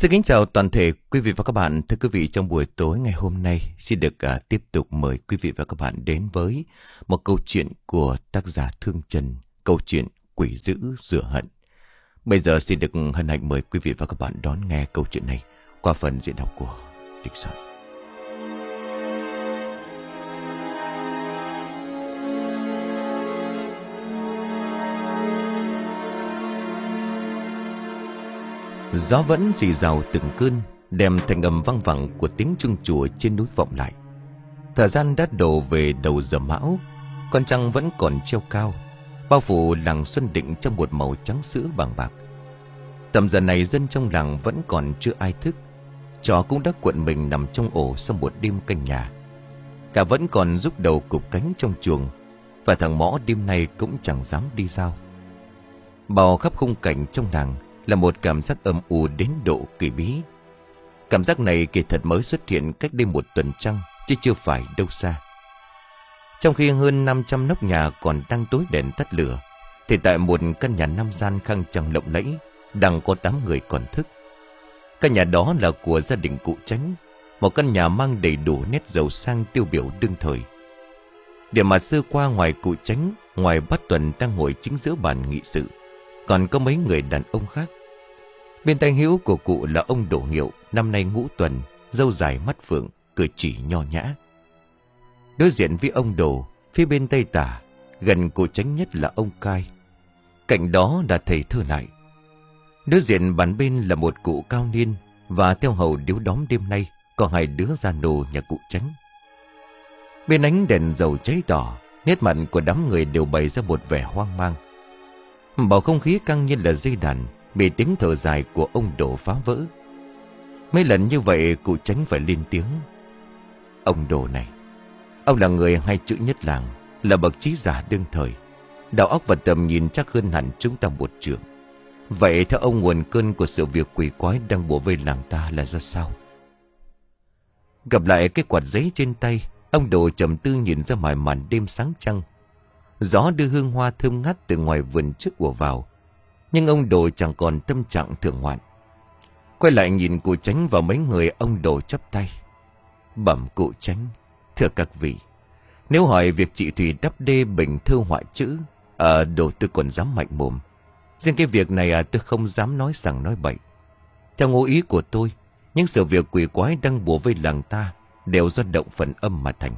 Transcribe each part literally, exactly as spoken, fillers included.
Xin kính chào toàn thể quý vị và các bạn. Thưa quý vị, trong buổi tối ngày hôm nay xin được uh, tiếp tục mời quý vị và các bạn đến với một câu chuyện của tác giả Thương Trần, câu chuyện Quỷ Dữ Rửa Hận. Bây giờ xin được hân hạnh mời quý vị và các bạn đón nghe câu chuyện này qua phần diễn đọc của Địch Soạn. Gió vẫn rì rào từng cơn, đem thành âm vang vẳng của tiếng chuông chùa trên núi vọng lại. Thời gian đã đổ về đầu giờ mão, con trăng vẫn còn treo cao, bao phủ làng Xuân Định trong một màu trắng sữa vàng bạc. Tầm giờ này dân trong làng vẫn còn chưa ai thức. Chó cũng đã cuộn mình nằm trong ổ sau một đêm canh nhà. Cả vẫn còn rúc đầu cụp cánh trong chuồng, và thằng Mõ đêm nay cũng chẳng dám đi giao. Bao khắp khung cảnh trong làng là một cảm giác âm u đến độ kỳ bí. Cảm giác này kỳ thật mới xuất hiện cách đây một tuần trăng, chứ chưa phải đâu xa. Trong khi hơn năm trăm nóc nhà còn đang tối đèn tắt lửa, thì tại một căn nhà năm gian khang trang lộng lẫy đang có tám người còn thức. Căn nhà đó là của gia đình cụ Chánh, một căn nhà mang đầy đủ nét giàu sang tiêu biểu đương thời. Điểm mặt sơ qua, ngoài cụ Chánh, ngoài bát Tuần đang ngồi chính giữa bàn nghị sự, còn có mấy người đàn ông khác. Bên tay hữu của cụ là ông Đỗ Hiệu, năm nay ngũ tuần, râu dài mắt phượng, cử chỉ nho nhã. Đối diện với ông Đồ, phía bên tay tả, gần cụ Chánh nhất là ông Cai. Cạnh đó là thầy Thơ Lại. Đối diện bàn bên là một cụ cao niên, và theo hầu điếu đóm đêm nay có hai đứa già nô nhà cụ Chánh. Bên ánh đèn dầu cháy đỏ, nét mặt của đám người đều bày ra một vẻ hoang mang. Bầu không khí căng như là dây đàn bị tiếng thở dài của ông Đồ phá vỡ. Mấy lần như vậy cụ Chánh phải lên tiếng. Ông Đồ này, ông là người hay chữ nhất làng, là bậc trí giả đương thời, đầu óc và tầm nhìn chắc hơn hẳn chúng ta một trường. Vậy theo ông, nguồn cơn của sự việc quỷ quái đang bủa vây làng ta là ra sao? Gặp lại cái quạt giấy trên tay, ông Đồ trầm tư nhìn ra ngoài màn đêm sáng trăng. Gió đưa hương hoa thơm ngát từ ngoài vườn trước ùa vào, nhưng ông Đồ chẳng còn tâm trạng thưởng ngoạn. Quay lại nhìn cụ Chánh và mấy người, ông Đồ chắp tay. Bẩm cụ Chánh, thưa các vị, nếu hỏi việc chị Thủy đắp đê bình thơ họa chữ, ở Đồ tôi còn dám mạnh mồm. Riêng cái việc này à, tôi không dám nói sằng nói bậy. Theo ngụ ý của tôi, những sự việc quỷ quái đang bủa vây làng ta đều do động phần âm mà thành.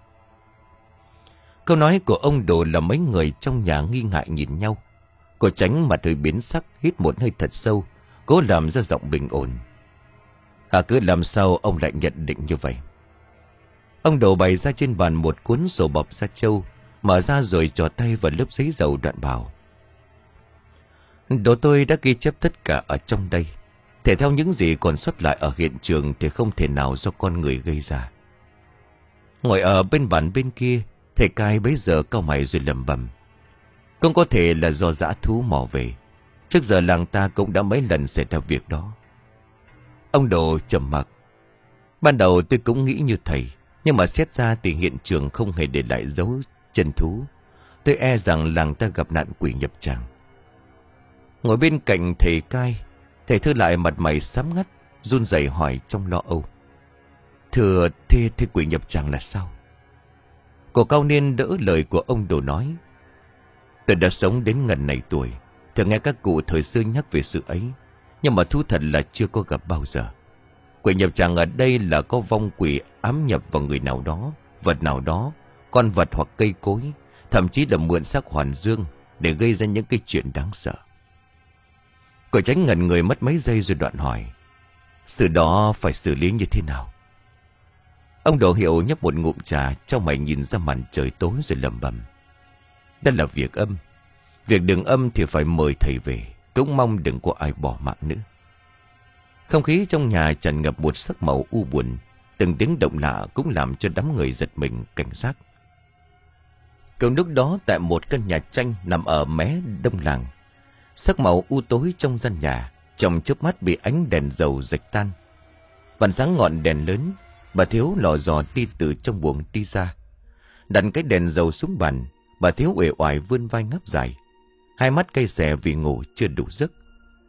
Câu nói của ông Đồ là mấy người trong nhà nghi ngại nhìn nhau. Cô Chánh mặt hơi biến sắc, hít một hơi thật sâu, cố làm ra giọng bình ổn. À, cứ làm sao ông lại nhận định như vậy? Ông Đồ bày ra trên bàn một cuốn sổ bọc da trâu, mở ra rồi trò tay vào lớp giấy dầu, đoạn bảo. Đồ tôi đã ghi chép tất cả ở trong đây. Thể theo những gì còn sót lại ở hiện trường thì không thể nào do con người gây ra. Ngồi ở bên bàn bên kia, thầy Cai bấy giờ cau mày rồi lẩm bẩm. Không có thể là do dã thú mò về. Trước giờ làng ta cũng đã mấy lần xảy ra việc đó. Ông Đồ trầm mặc. Ban đầu tôi cũng nghĩ như thầy, nhưng mà xét ra thì hiện trường không hề để lại dấu chân thú. Tôi e rằng làng ta gặp nạn quỷ nhập tràng. Ngồi bên cạnh thầy Cai, thầy Thư lại mặt mày xám ngắt, run rẩy hỏi trong lo âu. Thưa, thế, thế quỷ nhập tràng là sao? Cô cao niên đỡ lời của ông Đồ nói. Tôi đã sống đến ngần này tuổi, thường nghe các cụ thời xưa nhắc về sự ấy, nhưng mà thú thật là chưa có gặp bao giờ. Quỷ nhập tràng ở đây là có vong quỷ ám nhập vào người nào đó, vật nào đó, con vật hoặc cây cối, thậm chí là mượn xác hoàn dương để gây ra những cái chuyện đáng sợ. Cô Chánh ngẩn người mất mấy giây rồi đoạn hỏi. Sự đó phải xử lý như thế nào? Ông Đồ Hiệu nhấp một ngụm trà, trong mày nhìn ra màn trời tối rồi lẩm bẩm. Đó là việc âm. Việc đường âm thì phải mời thầy về, cũng mong đừng có ai bỏ mạng nữa. Không khí trong nhà tràn ngập một sắc màu u buồn. Từng tiếng động lạ cũng làm cho đám người giật mình cảnh giác. Cùng lúc đó, tại một căn nhà tranh nằm ở mé đông làng, sắc màu u tối trong gian nhà trong chớp mắt bị ánh đèn dầu rạch tan. Vằn sáng ngọn đèn lớn, bà Thiếu lò dò đi từ trong buồng đi ra, đặt cái đèn dầu xuống bàn. Bà Thiếu uể oải vươn vai ngáp dài, hai mắt cay xè vì ngủ chưa đủ giấc.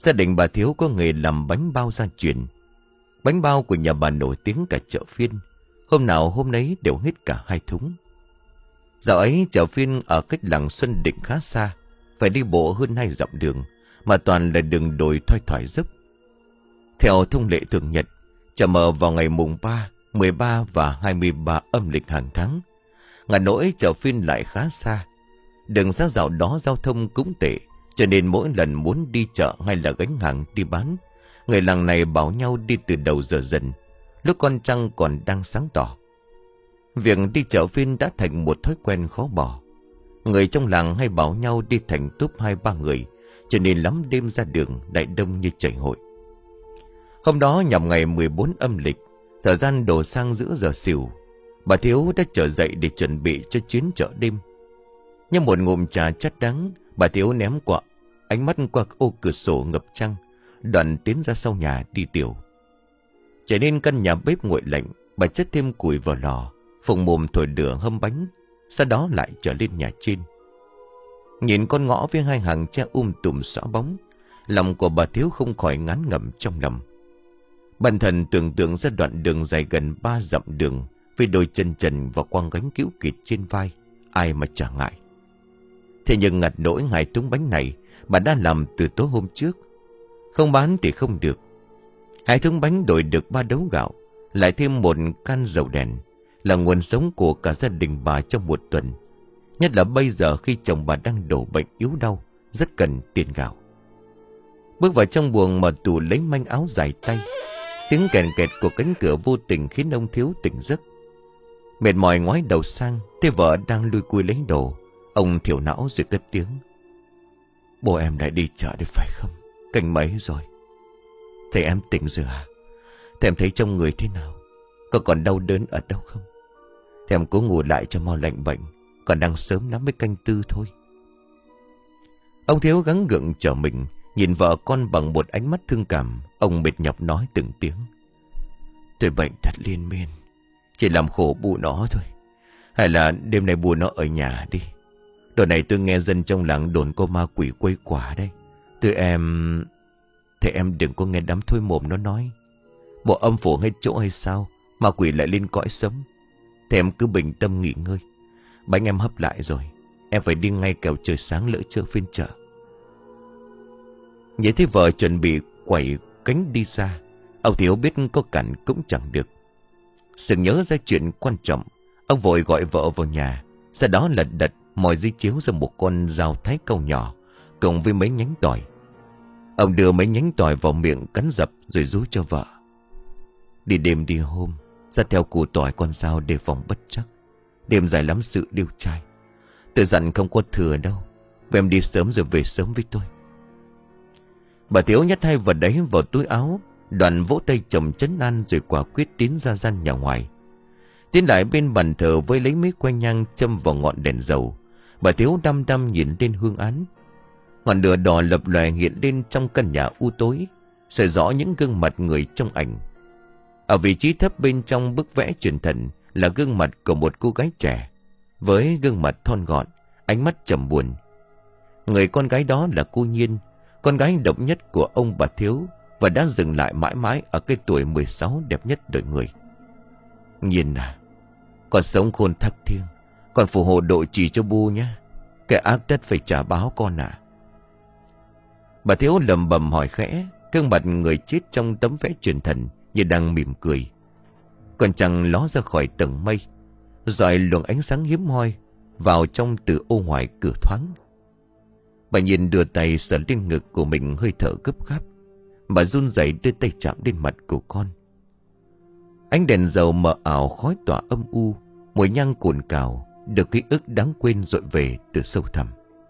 Gia đình bà Thiếu có nghề làm bánh bao gia truyền. Bánh bao của nhà bà nổi tiếng cả chợ phiên, hôm nào hôm nấy đều hết cả hai thúng. Dạo ấy chợ phiên ở cách làng Xuân Định khá xa, phải đi bộ hơn hai dặm đường, mà toàn là đường đồi thoai thoải dốc. Theo thông lệ thường nhật, chợ mở vào ngày mùng ba, mười ba và hai mươi ba âm lịch hàng tháng. Ngả nỗi chợ phiên lại khá xa, đường xa dạo đó giao thông cũng tệ, cho nên mỗi lần muốn đi chợ hay là gánh hàng đi bán, người làng này bảo nhau đi từ đầu giờ dần, lúc con trăng còn đang sáng tỏ. Việc đi chợ phiên đã thành một thói quen khó bỏ. Người trong làng hay bảo nhau đi thành túp hai ba người, cho nên lắm đêm ra đường đại đông như chảy hội. Hôm đó nhằm ngày mười bốn âm lịch, thời gian đổ sang giữa giờ xỉu, bà Thiếu đã trở dậy để chuẩn bị cho chuyến chợ đêm. Như một ngụm trà chát đắng, bà Thiếu ném qua ánh mắt qua ô cửa sổ ngập trăng, đoạn tiến ra sau nhà đi tiểu. Trở nên căn nhà bếp nguội lạnh, bà chất thêm củi vào lò, phùng mồm thổi lửa hâm bánh, sau đó lại trở lên nhà trên. Nhìn con ngõ với hai hàng tre um tùm xõa bóng, lòng của bà Thiếu không khỏi ngán ngẩm trong lòng. Bản thân tưởng tượng ra đoạn đường dài gần ba dặm đường, với đôi chân trần và quăng gánh cữu kịt trên vai, ai mà chả ngại. Thế nhưng ngặt nỗi hai thúng bánh này bà đã làm từ tối hôm trước, không bán thì không được. Hai thúng bánh đổi được ba đấu gạo, lại thêm một can dầu đèn, là nguồn sống của cả gia đình bà trong một tuần. Nhất là bây giờ khi chồng bà đang đổ bệnh yếu đau, rất cần tiền gạo. Bước vào trong buồng mở tủ lấy manh áo dài tay, tiếng kèn kẹt của cánh cửa vô tình khiến ông Thiếu tỉnh giấc. Mệt mỏi ngoái đầu sang, thấy vợ đang lui cui lấy đồ. Ông thiểu não rồi cất tiếng: "Bố em lại đi chợ đấy phải không? Canh mấy rồi? Thầy em tỉnh rồi à? Thầy em thấy trong người thế nào? Có còn đau đớn ở đâu không? Thầy em cố ngủ lại cho mau lành bệnh, còn đang sớm lắm mới canh tư thôi." Ông Thiếu gắng gượng trở mình, nhìn vợ con bằng một ánh mắt thương cảm. Ông mệt nhọc nói từng tiếng: "Tôi bệnh thật liên miên, chỉ làm khổ bù nó thôi. Hay là đêm nay bù nó ở nhà đi. Đợt này tôi nghe dân trong làng đồn có ma quỷ quấy quả đây. Tôi em... Thế em đừng có nghe đám thôi mồm nó nói. Bộ âm phủ hết chỗ hay sao, ma quỷ lại lên cõi sống. Thế em cứ bình tâm nghỉ ngơi. Bánh em hấp lại rồi, em phải đi ngay kẻo trời sáng lỡ chợ phiên chợ." Nhìn thấy vợ chuẩn bị quẩy cánh đi xa, ông Thiếu biết có cản cũng chẳng được. Sực nhớ ra chuyện quan trọng, ông vội gọi vợ vào nhà. Sau đó lật đật moi dưới chiếu ra một con dao thái câu nhỏ cùng với mấy nhánh tỏi. Ông đưa mấy nhánh tỏi vào miệng cắn dập rồi rúi cho vợ: "Đi đêm đi hôm, dắt theo củ tỏi con dao đề phòng bất trắc. Đêm dài lắm sự điêu trai. Tôi dặn không có thừa đâu. Vậy em đi sớm rồi về sớm với tôi." Bà Thiếu nhét hai vật đấy vào túi áo, đoạn vỗ tay chồng trấn an rồi quả quyết tiến ra gian nhà ngoài. Tiến lại bên bàn thờ với lấy mấy que nhang châm vào ngọn đèn dầu. Bà Thiếu đăm đăm nhìn lên hương án. Ngọn lửa đỏ lập lòe hiện lên trong căn nhà u tối, soi rõ những gương mặt người trong ảnh. Ở vị trí thấp bên trong bức vẽ truyền thần là gương mặt của một cô gái trẻ, với gương mặt thon gọn, ánh mắt trầm buồn. Người con gái đó là cô Nhiên, con gái độc nhất của ông bà Thiếu, và đã dừng lại mãi mãi ở cái tuổi mười sáu đẹp nhất đời người. "Nhiên à, con sống khôn thác thiêng, con phù hộ độ trì cho bu nhé. Kẻ ác tất phải trả báo con à." Bà Thiếu lầm bầm hỏi khẽ, gương mặt người chết trong tấm vẽ truyền thần như đang mỉm cười. Còn trăng ló ra khỏi tầng mây, rọi luồng ánh sáng hiếm hoi vào trong từ ô ngoài cửa thoáng. Bà Nhiên đưa tay sờ lên ngực của mình, hơi thở gấp gáp. Bà run rẩy đưa tay chạm lên mặt của con. Ánh đèn dầu mờ ảo, khói tỏa âm u, mùi nhang cồn cào, được ký ức đáng quên dội về từ sâu thẳm.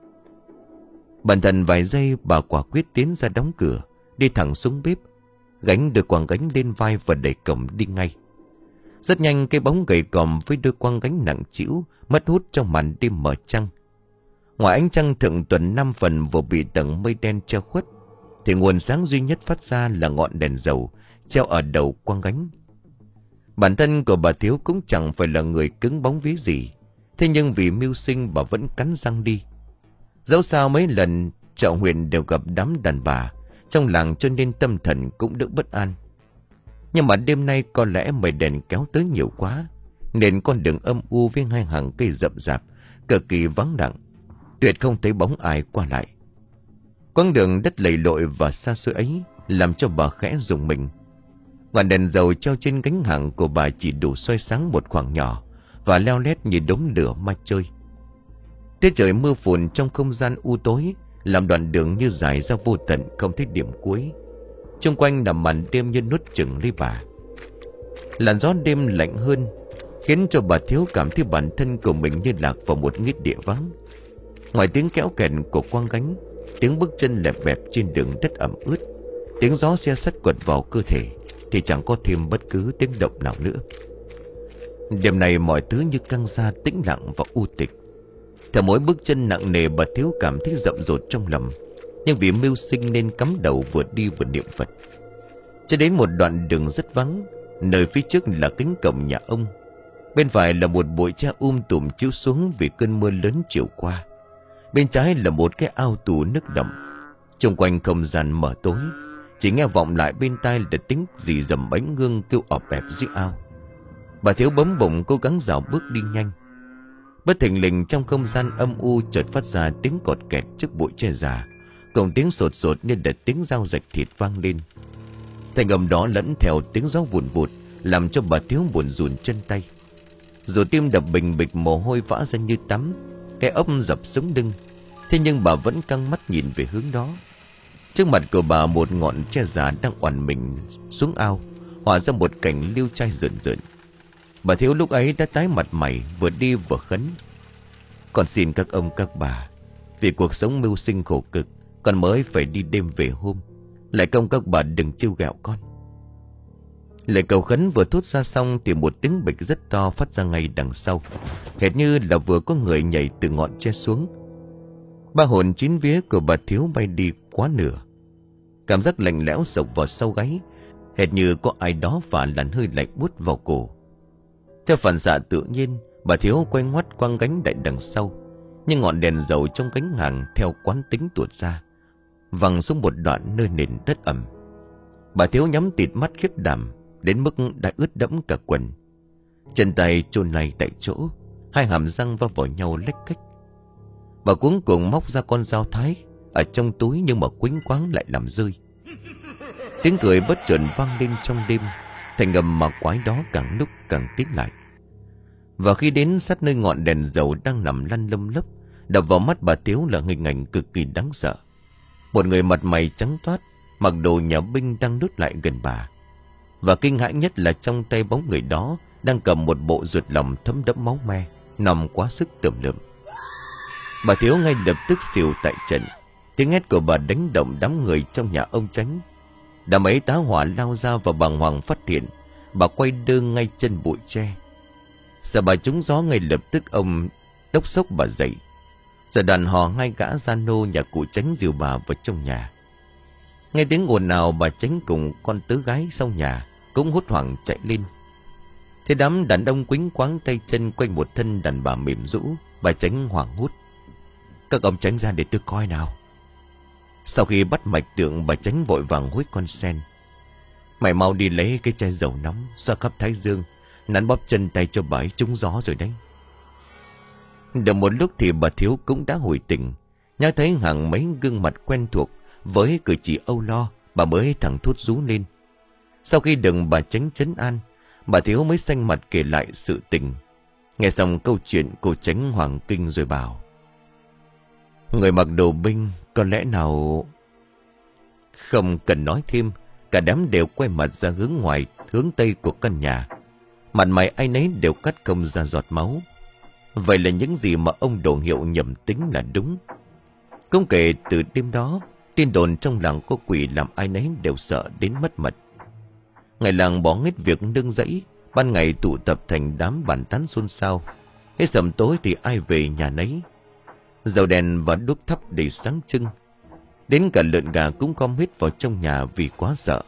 Bản thân vài giây bà quả quyết tiến ra đóng cửa, đi thẳng xuống bếp, gánh đôi quang gánh lên vai và đẩy cổng đi ngay. Rất nhanh cái bóng gầy còm với đôi quang gánh nặng trĩu mất hút trong màn đêm mờ trăng. Ngoài ánh trăng thượng tuần năm phần vừa bị tầng mây đen che khuất, thì nguồn sáng duy nhất phát ra là ngọn đèn dầu treo ở đầu quang gánh. Bản thân của bà Thiếu cũng chẳng phải là người cứng bóng ví gì, thế nhưng vì mưu sinh bà vẫn cắn răng đi. Dẫu sao mấy lần chợ huyện đều gặp đám đàn bà, trong làng cho nên tâm thần cũng đỡ bất an. Nhưng mà đêm nay có lẽ mây đèn kéo tới nhiều quá, nên con đường âm u với hai hàng cây rậm rạp cực kỳ vắng lặng, tuyệt không thấy bóng ai qua lại. Quãng đường đất lầy lội và xa xôi ấy làm cho bà khẽ rùng mình. Ngọn đèn dầu treo trên gánh hàng của bà chỉ đủ soi sáng một khoảng nhỏ và leo lét như đống lửa ma chơi. Tiết trời mưa phùn trong không gian u tối làm đoạn đường như dài ra vô tận, không thấy điểm cuối. Xung quanh là màn đêm như nuốt chửng lấy bà. Làn gió đêm lạnh hơn khiến cho bà Thiếu cảm thấy bản thân của mình như lạc vào một nghĩa địa vắng. Ngoài tiếng kéo kẹt của quang gánh, tiếng bước chân lẹp bẹp trên đường đất ẩm ướt, tiếng gió xe sắt quật vào cơ thể, thì chẳng có thêm bất cứ tiếng động nào nữa. Đêm này mọi thứ như căng ra tĩnh lặng và u tịch. Theo mỗi bước chân nặng nề, bà Thiếu cảm thấy rậm rột trong lòng. Nhưng vì mưu sinh nên cắm đầu vừa đi vừa niệm Phật. Cho đến một đoạn đường rất vắng, nơi phía trước là cánh cổng nhà ông, bên phải là một bụi tre um tùm chiếu xuống vì cơn mưa lớn chiều qua. Bên trái là một cái ao tù nước đậm. Xung quanh không gian mờ tối, chỉ nghe vọng lại bên tai là tiếng rì rầm bánh ngương kêu ọp ẹp dưới ao. Bà Thiếu bấm bụng cố gắng dạo bước đi nhanh. Bất thình lình trong không gian âm u chợt phát ra tiếng cọt kẹt trước bụi tre già, cùng tiếng sột sột như là tiếng dao rạch thịt vang lên. Thành âm đó lẫn theo tiếng gió vùn vụt làm cho bà Thiếu buồn rùn chân tay. Rồi tim đập bình bịch, mồ hôi vã ra như tắm, cái ốc dập sống lưng. Thế nhưng bà vẫn căng mắt nhìn về hướng đó. Trước mặt của bà một ngọn tre già đang oằn mình xuống ao, hòa ra một cảnh liêu trai rợn rợn. Bà Thiếu lúc ấy đã tái mặt mày, vừa đi vừa khấn: "Con xin các ông các bà, vì cuộc sống mưu sinh khổ cực, con mới phải đi đêm về hôm, lại công các bà đừng trêu ghẹo con." Lời cầu khấn vừa thốt ra xong thì một tiếng bịch rất to phát ra ngay đằng sau, hệt như là vừa có người nhảy từ ngọn tre xuống. Ba hồn chín vía của bà Thiếu bay đi quá nửa. Cảm giác lạnh lẽo sộc vào sau gáy, hệt như có ai đó phả làn hơi lạnh buốt vào cổ. Theo phản xạ tự nhiên, bà Thiếu quay ngoắt quăng gánh đại đằng sau, nhưng ngọn đèn dầu trong gánh hàng theo quán tính tuột ra, văng xuống một đoạn nơi nền đất ẩm. Bà Thiếu nhắm tịt mắt khiếp đảm đến mức đã ướt đẫm cả quần. Chân tay chôn lay tại chỗ, hai hàm răng va vào nhau lách cách. Bà cuống cuồng móc ra con dao thái ở trong túi, nhưng mà quýnh quáng lại làm rơi. Tiếng cười bất chợt vang lên trong đêm, thành âm mà quái đó càng lúc càng tiến lại. Và khi đến sát nơi ngọn đèn dầu đang nằm lăn lông lốc, đập vào mắt bà Thiếu là hình ảnh cực kỳ đáng sợ. Một người mặt mày trắng toát, mặc đồ nhà binh đang nút lại gần bà. Và kinh hãi nhất là trong tay bóng người đó đang cầm một bộ ruột lòng thấm đẫm máu me, nằm quá sức tởm lợm. Bà Thiếu ngay lập tức xỉu tại trận. Tiếng hét của bà đánh động đám người trong nhà ông Chánh. Đám ấy tá hỏa lao ra và bàng hoàng phát hiện bà quay đơ ngay chân bụi tre. Sợ bà trúng gió, ngay lập tức ông đốc xốc bà dậy. Rồi đàn hò hai gã gia nô nhà cụ Chánh dìu bà vào trong nhà. Nghe tiếng ồn ào, bà Chánh cùng con tớ gái sau nhà cũng hốt hoảng chạy lên. Thế đám đàn ông quýnh quáng tay chân quanh một thân đàn bà mềm rũ, bà Chánh hoảng hốt: "Các ông tránh ra để tôi coi nào." Sau khi bắt mạch tượng, bà Chánh vội vàng hối con sen: "Mày mau đi lấy cái chai dầu nóng, xoa khắp thái dương, nắn bóp chân tay cho bà ấy trúng gió rồi đấy." Được một lúc thì bà Thiếu cũng đã hồi tỉnh. Nhớ thấy hàng mấy gương mặt quen thuộc với cử chỉ âu lo, bà mới thẳng thốt rú lên. Sau khi được bà Chánh trấn an, bà Thiếu mới xanh mặt kể lại sự tình. Nghe xong câu chuyện, cô Chánh hoàng kinh rồi bảo: "Người mặc đồ binh có lẽ nào..." Không cần nói thêm, cả đám đều quay mặt ra hướng ngoài, hướng tây của căn nhà. Mặt mày ai nấy đều cắt không ra giọt máu. Vậy là những gì mà ông Đồ Hiệu nhầm tính là đúng. Cũng kể từ đêm đó, tin đồn trong làng có quỷ làm ai nấy đều sợ đến mất mật. Ngày làng bỏ hết việc nương rẫy, ban ngày tụ tập thành đám bàn tán xôn xao. Hết sầm tối thì ai về nhà nấy. Dầu đèn và đuốc thắp để sáng trưng. Đến cả lợn gà cũng gom hết vào trong nhà vì quá sợ.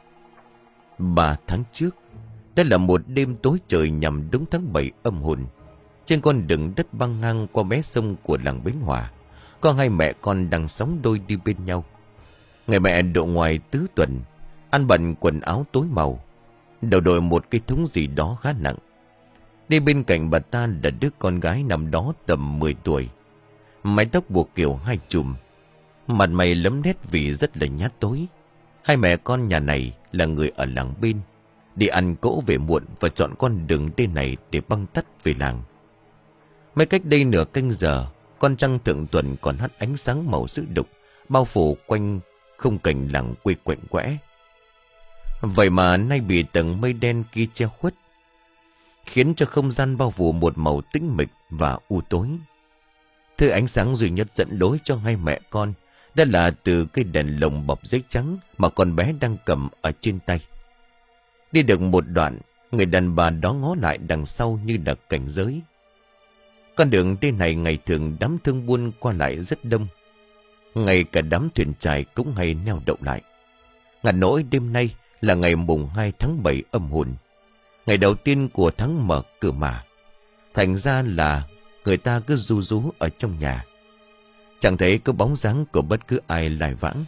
Ba tháng trước, đó là một đêm tối trời nhằm đúng tháng bảy âm hồn. Trên con đường đất băng ngang qua mé sông của làng Bến Hòa, có hai mẹ con đang sóng đôi đi bên nhau. Người mẹ độ ngoài tứ tuần, ăn bận quần áo tối màu, đầu đội một cái thúng gì đó khá nặng. Đi bên cạnh bà ta là đứa con gái nằm đó tầm mười tuổi. Mái tóc buộc kiểu hai chùm, mặt mày lấm nét vì rất là nhát tối. Hai mẹ con nhà này là người ở làng bên, đi ăn cỗ về muộn và chọn con đường đê này để băng tắt về làng. Mới cách đây nửa canh giờ, con trăng thượng tuần còn hắt ánh sáng màu sữa đục, bao phủ quanh khung cảnh làng quê quạnh quẽ. Vậy mà nay bị tầng mây đen kia che khuất, khiến cho không gian bao phủ một màu tĩnh mịch và u tối. Thứ ánh sáng duy nhất dẫn lối cho hai mẹ con đó là từ cây đèn lồng bọc giấy trắng mà con bé đang cầm ở trên tay. Đi được một đoạn, người đàn bà đó ngó lại đằng sau như là cảnh giới. Con đường trên này ngày thường đám thương buôn qua lại rất đông, ngay cả đám thuyền chài cũng hay neo đậu lại. Ngặt nỗi đêm nay là ngày mùng hai tháng bảy âm hồn, ngày đầu tiên của tháng mở cửa mà. Thành ra là người ta cứ ru rú ở trong nhà, chẳng thấy có bóng dáng của bất cứ ai lai vãng.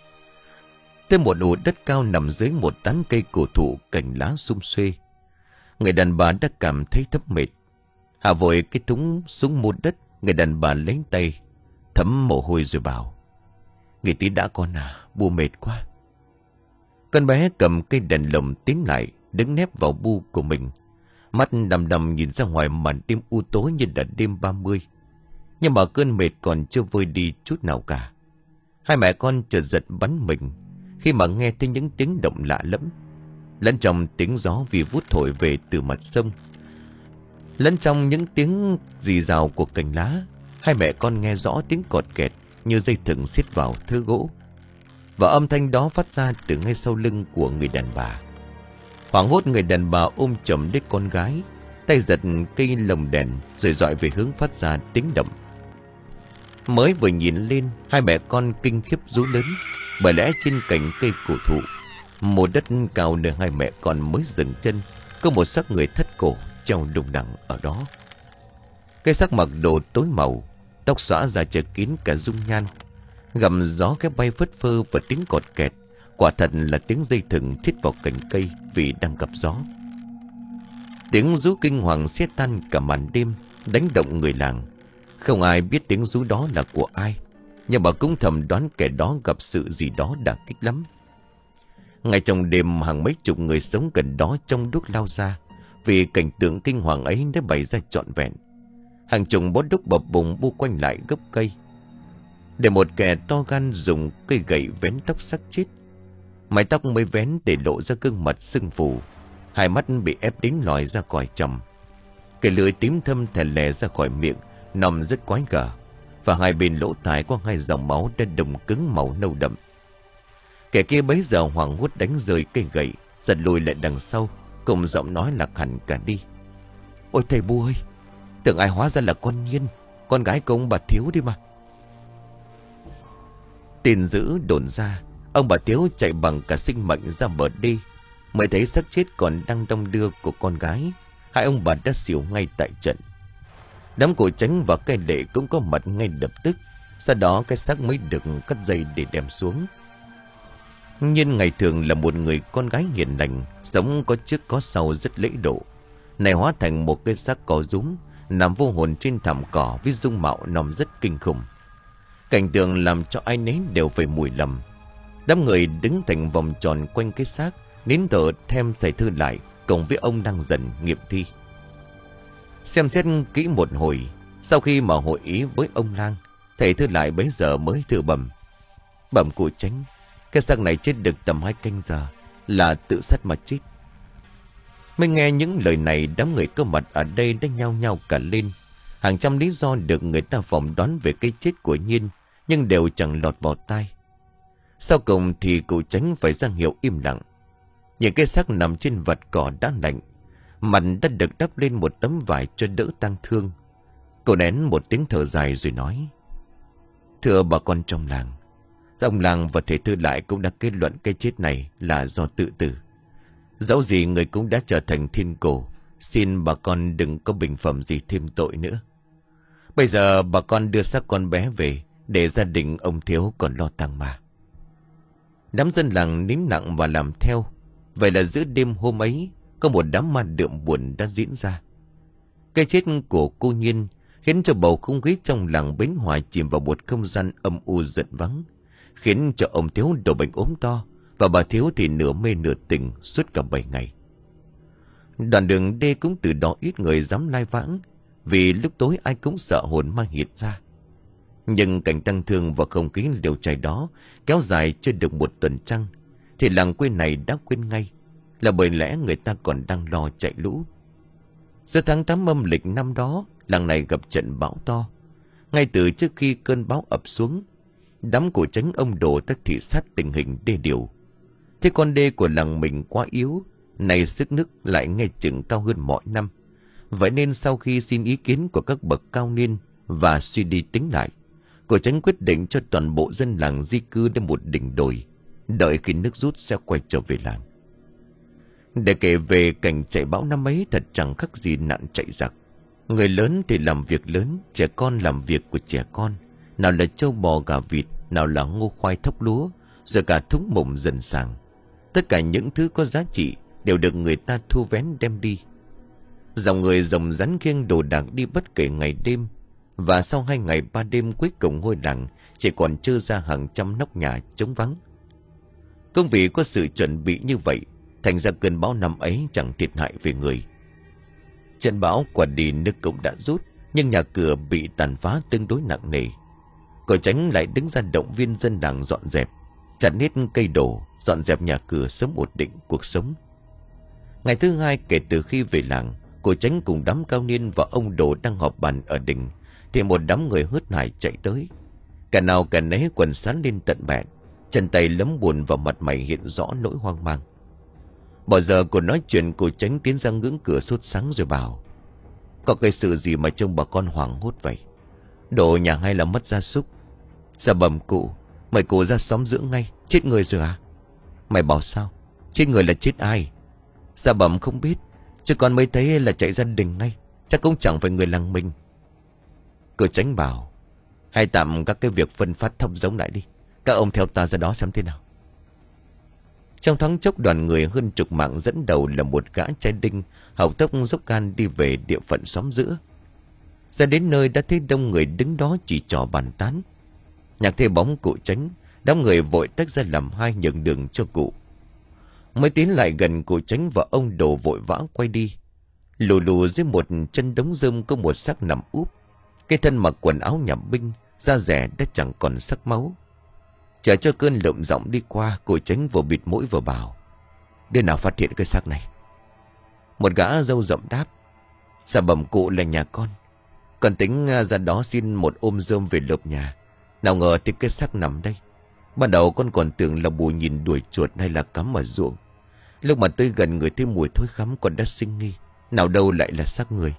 Tới một ụ đất cao nằm dưới một tán cây cổ thụ cành lá sum xuê, người đàn bà đã cảm thấy thấp mệt. Hạ vội cái thúng xuống một đất, người đàn bà lấy tay thấm mồ hôi rồi bảo: "Nghỉ tí đã con à, bu mệt quá." Con bé cầm cây đèn lồng tiến lại, đứng nép vào bu của mình, mắt đăm đăm nhìn ra ngoài màn đêm u tối như là đêm ba mươi. Nhưng mà cơn mệt còn chưa vơi đi chút nào cả. Hai mẹ con chợt giật bắn mình khi mà nghe thấy những tiếng động lạ lẫm, lẫn trong tiếng gió vì vút thổi về từ mặt sông, lẫn trong những tiếng rì rào của cành lá. Hai mẹ con nghe rõ tiếng cọt kẹt như dây thừng siết vào thớ gỗ, và âm thanh đó phát ra từ ngay sau lưng của người đàn bà. Hoảng hốt, người đàn bà ôm chầm lấy con gái, tay giật cây lồng đèn rồi dọi về hướng phát ra tiếng động. Mới vừa nhìn lên, hai mẹ con kinh khiếp rú lớn, bởi lẽ trên cành cây cổ thụ, một đất cao nơi hai mẹ con mới dừng chân, có một xác người thất cổ treo đùng đẳng ở đó. Cái xác mặc đồ tối màu, tóc xõa ra che kín cả dung nhan, gầm gió cái bay phất phơ và tiếng cọt kẹt. Quả thật là tiếng dây thừng thít vào cành cây vì đang gặp gió. Tiếng rú kinh hoàng xé tan cả màn đêm, đánh động người làng. Không ai biết tiếng rú đó là của ai, nhưng mà cũng thầm đoán kẻ đó gặp sự gì đó đả kích lắm. Ngay trong đêm, hàng mấy chục người sống gần đó trong đuốc lao ra, vì cảnh tượng kinh hoàng ấy đã bày ra trọn vẹn. Hàng chục bó đuốc bập bùng bu quanh lại gốc cây, để một kẻ to gan dùng cây gậy vén tóc xác chết. Mái tóc mới vén để lộ ra gương mặt sưng phù, hai mắt bị ép đến lòi ra còi trầm. Cái lưỡi tím thâm thè lè ra khỏi miệng, nằm rất quái gở, và hai bên lỗ tai có hai dòng máu đã đồng cứng màu nâu đậm. Kẻ kia bấy giờ hoảng hốt đánh rơi cây gậy, giật lùi lại đằng sau, cùng giọng nói lạc hẳn cả đi: "Ôi thầy Bu ơi, tưởng ai hóa ra là con Nhiên, con gái của ông bà Thiếu đi mà." Tin dữ đồn ra, ông bà Thiếu chạy bằng cả sinh mệnh ra bờ đê, mới thấy xác chết còn đang đong đưa của con gái. Hai ông bà đã xỉu ngay tại trận. Đám cổ tránh và cây lệ cũng có mặt ngay lập tức. Sau đó cái xác mới được cắt dây để đem xuống. Nhiên ngày thường là một người con gái hiền lành, sống có trước có sau rất lễ độ, này hóa thành một cái xác cỏ rúm, nằm vô hồn trên thảm cỏ với dung mạo nằm rất kinh khủng. Cảnh tượng làm cho ai nấy đều phải mùi lầm. Đám người đứng thành vòng tròn quanh cái xác, nín thở thêm thầy Thư lại cùng với ông đang dần nghiệm thi. Xem xét kỹ một hồi, sau khi mà hội ý với ông lang, thầy Thư lại bấy giờ mới thử bẩm: "Bẩm cụ Chánh, cái xác này chết được tầm hai canh giờ, là tự sát mà chết." Mới nghe những lời này, đám người có mặt ở đây đã nhao nhao cả lên. Hàng trăm lý do được người ta phỏng đoán về cái chết của Nhiên, nhưng đều chẳng lọt vào tai. Sau cùng thì cụ Chánh phải ra hiệu im lặng. Những cái xác nằm trên vật cỏ đã lạnh, mặt đã được đắp lên một tấm vải cho đỡ tang thương. Cậu nén một tiếng thở dài rồi nói: "Thưa bà con trong làng, ông làng và thầy Thư lại cũng đã kết luận cái chết này là do tự tử. Dẫu gì người cũng đã trở thành thiên cổ, xin bà con đừng có bình phẩm gì thêm tội nữa. Bây giờ bà con đưa xác con bé về, để gia đình ông Thiếu còn lo tang mà." Đám dân làng nín lặng và làm theo. Vậy là giữa đêm hôm ấy, có một đám ma đượm buồn đã diễn ra. Cái chết của cô Nhiên khiến cho bầu không khí trong làng Bến Hòa chìm vào một không gian âm u giận vắng, khiến cho ông Thiếu đổ bệnh ốm to, và bà Thiếu thì nửa mê nửa tỉnh suốt cả bảy ngày. Đoạn đường đê cũng từ đó ít người dám lai vãng, vì lúc tối ai cũng sợ hồn ma hiện ra. Nhưng cảnh tăng thương và không khí liều trai đó kéo dài chưa được một tuần trăng, thì làng quê này đã quên ngay, là bởi lẽ người ta còn đang lo chạy lũ. Giữa tháng tám âm lịch năm đó, làng này gặp trận bão to. Ngay từ trước khi cơn bão ập xuống, đám cổ tránh ông Đồ đã thị sát tình hình đê điều. Thế con đê của làng mình quá yếu, này sức nước lại nghe chừng cao hơn mọi năm. Vậy nên sau khi xin ý kiến của các bậc cao niên và suy đi tính lại, cổ tránh quyết định cho toàn bộ dân làng di cư đến một đỉnh đồi, đợi khi nước rút sẽ quay trở về làng. Để kể về cảnh chạy bão năm ấy thật chẳng khác gì nạn chạy giặc. Người lớn thì làm việc lớn, trẻ con làm việc của trẻ con. Nào là trâu bò gà vịt, nào là ngô khoai thóc lúa, rồi cả thúng mộng dần sàng. Tất cả những thứ có giá trị đều được người ta thu vén đem đi. Dòng người rồng rắn khiêng đồ đạc đi bất kể ngày đêm. Và sau hai ngày ba đêm cuối cùng, ngôi làng chỉ còn trơ ra hàng trăm nóc nhà trống vắng. Công vì có sự chuẩn bị như vậy, thành ra cơn bão năm ấy chẳng thiệt hại về người. Trận bão qua đi nước cũng đã rút, nhưng nhà cửa bị tàn phá tương đối nặng nề. Cổ tránh lại đứng ra động viên dân làng dọn dẹp, chặt hết cây đổ, dọn dẹp nhà cửa sớm ổn định cuộc sống. Ngày thứ hai kể từ khi về làng, cổ tránh cùng đám cao niên và ông Đồ đang họp bàn ở đình, thì một đám người hớt hải chạy tới. Cả nào cả nấy quần sán lên tận bẹn, chân tay lấm buồn và mặt mày hiện rõ nỗi hoang mang. Bỏ giờ cô nói chuyện, cổ tránh tiến ra ngưỡng cửa sốt sắng rồi bảo: "Có cái sự gì mà trông bà con hoảng hốt vậy? Đồ nhà hay là mất gia súc?" "Dạ bẩm cụ, mời cụ ra xóm dưỡng ngay. Chết người rồi à?" "Mày bảo sao? Chết người là chết ai?" "Dạ bẩm không biết, chứ con mới thấy là chạy gia đình ngay. Chắc cũng chẳng phải người làng mình." Cổ tránh bảo: "Hãy tạm các cái việc phân phát thóc giống lại đi. Các ông theo ta ra đó xem thế nào." Trong thoáng chốc, đoàn người hơn chục mạng dẫn đầu là một gã trai đinh hậu tốc dốc gan đi về địa phận xóm giữa. Ra đến nơi đã thấy đông người đứng đó chỉ trò bàn tán. Nhạc thấy bóng cụ tránh, đám người vội tách ra làm hai nhường đường cho cụ. Mới tiến lại gần, cụ tránh và ông Đồ vội vã quay đi. Lù lù dưới một chân đống rơm có một xác nằm úp. Cái thân mặc quần áo nhà binh, da rẻ đã chẳng còn sắc máu. Chờ cho cơn lợm giọng đi qua, cụ tránh vừa bịt mũi vừa bảo: "Đứa nào phát hiện cái xác này?" Một gã râu rậm đáp: "Dạ bẩm cụ, là nhà con. Con tính ra đó xin một ôm rơm về lợp nhà. Nào ngờ thì cái xác nằm đây. Ban đầu con còn tưởng là bù nhìn đuổi chuột hay là cắm ở ruộng. Lúc mà tới gần người thấy mùi thối khắm, con đã sinh nghi. Nào đâu lại là xác người."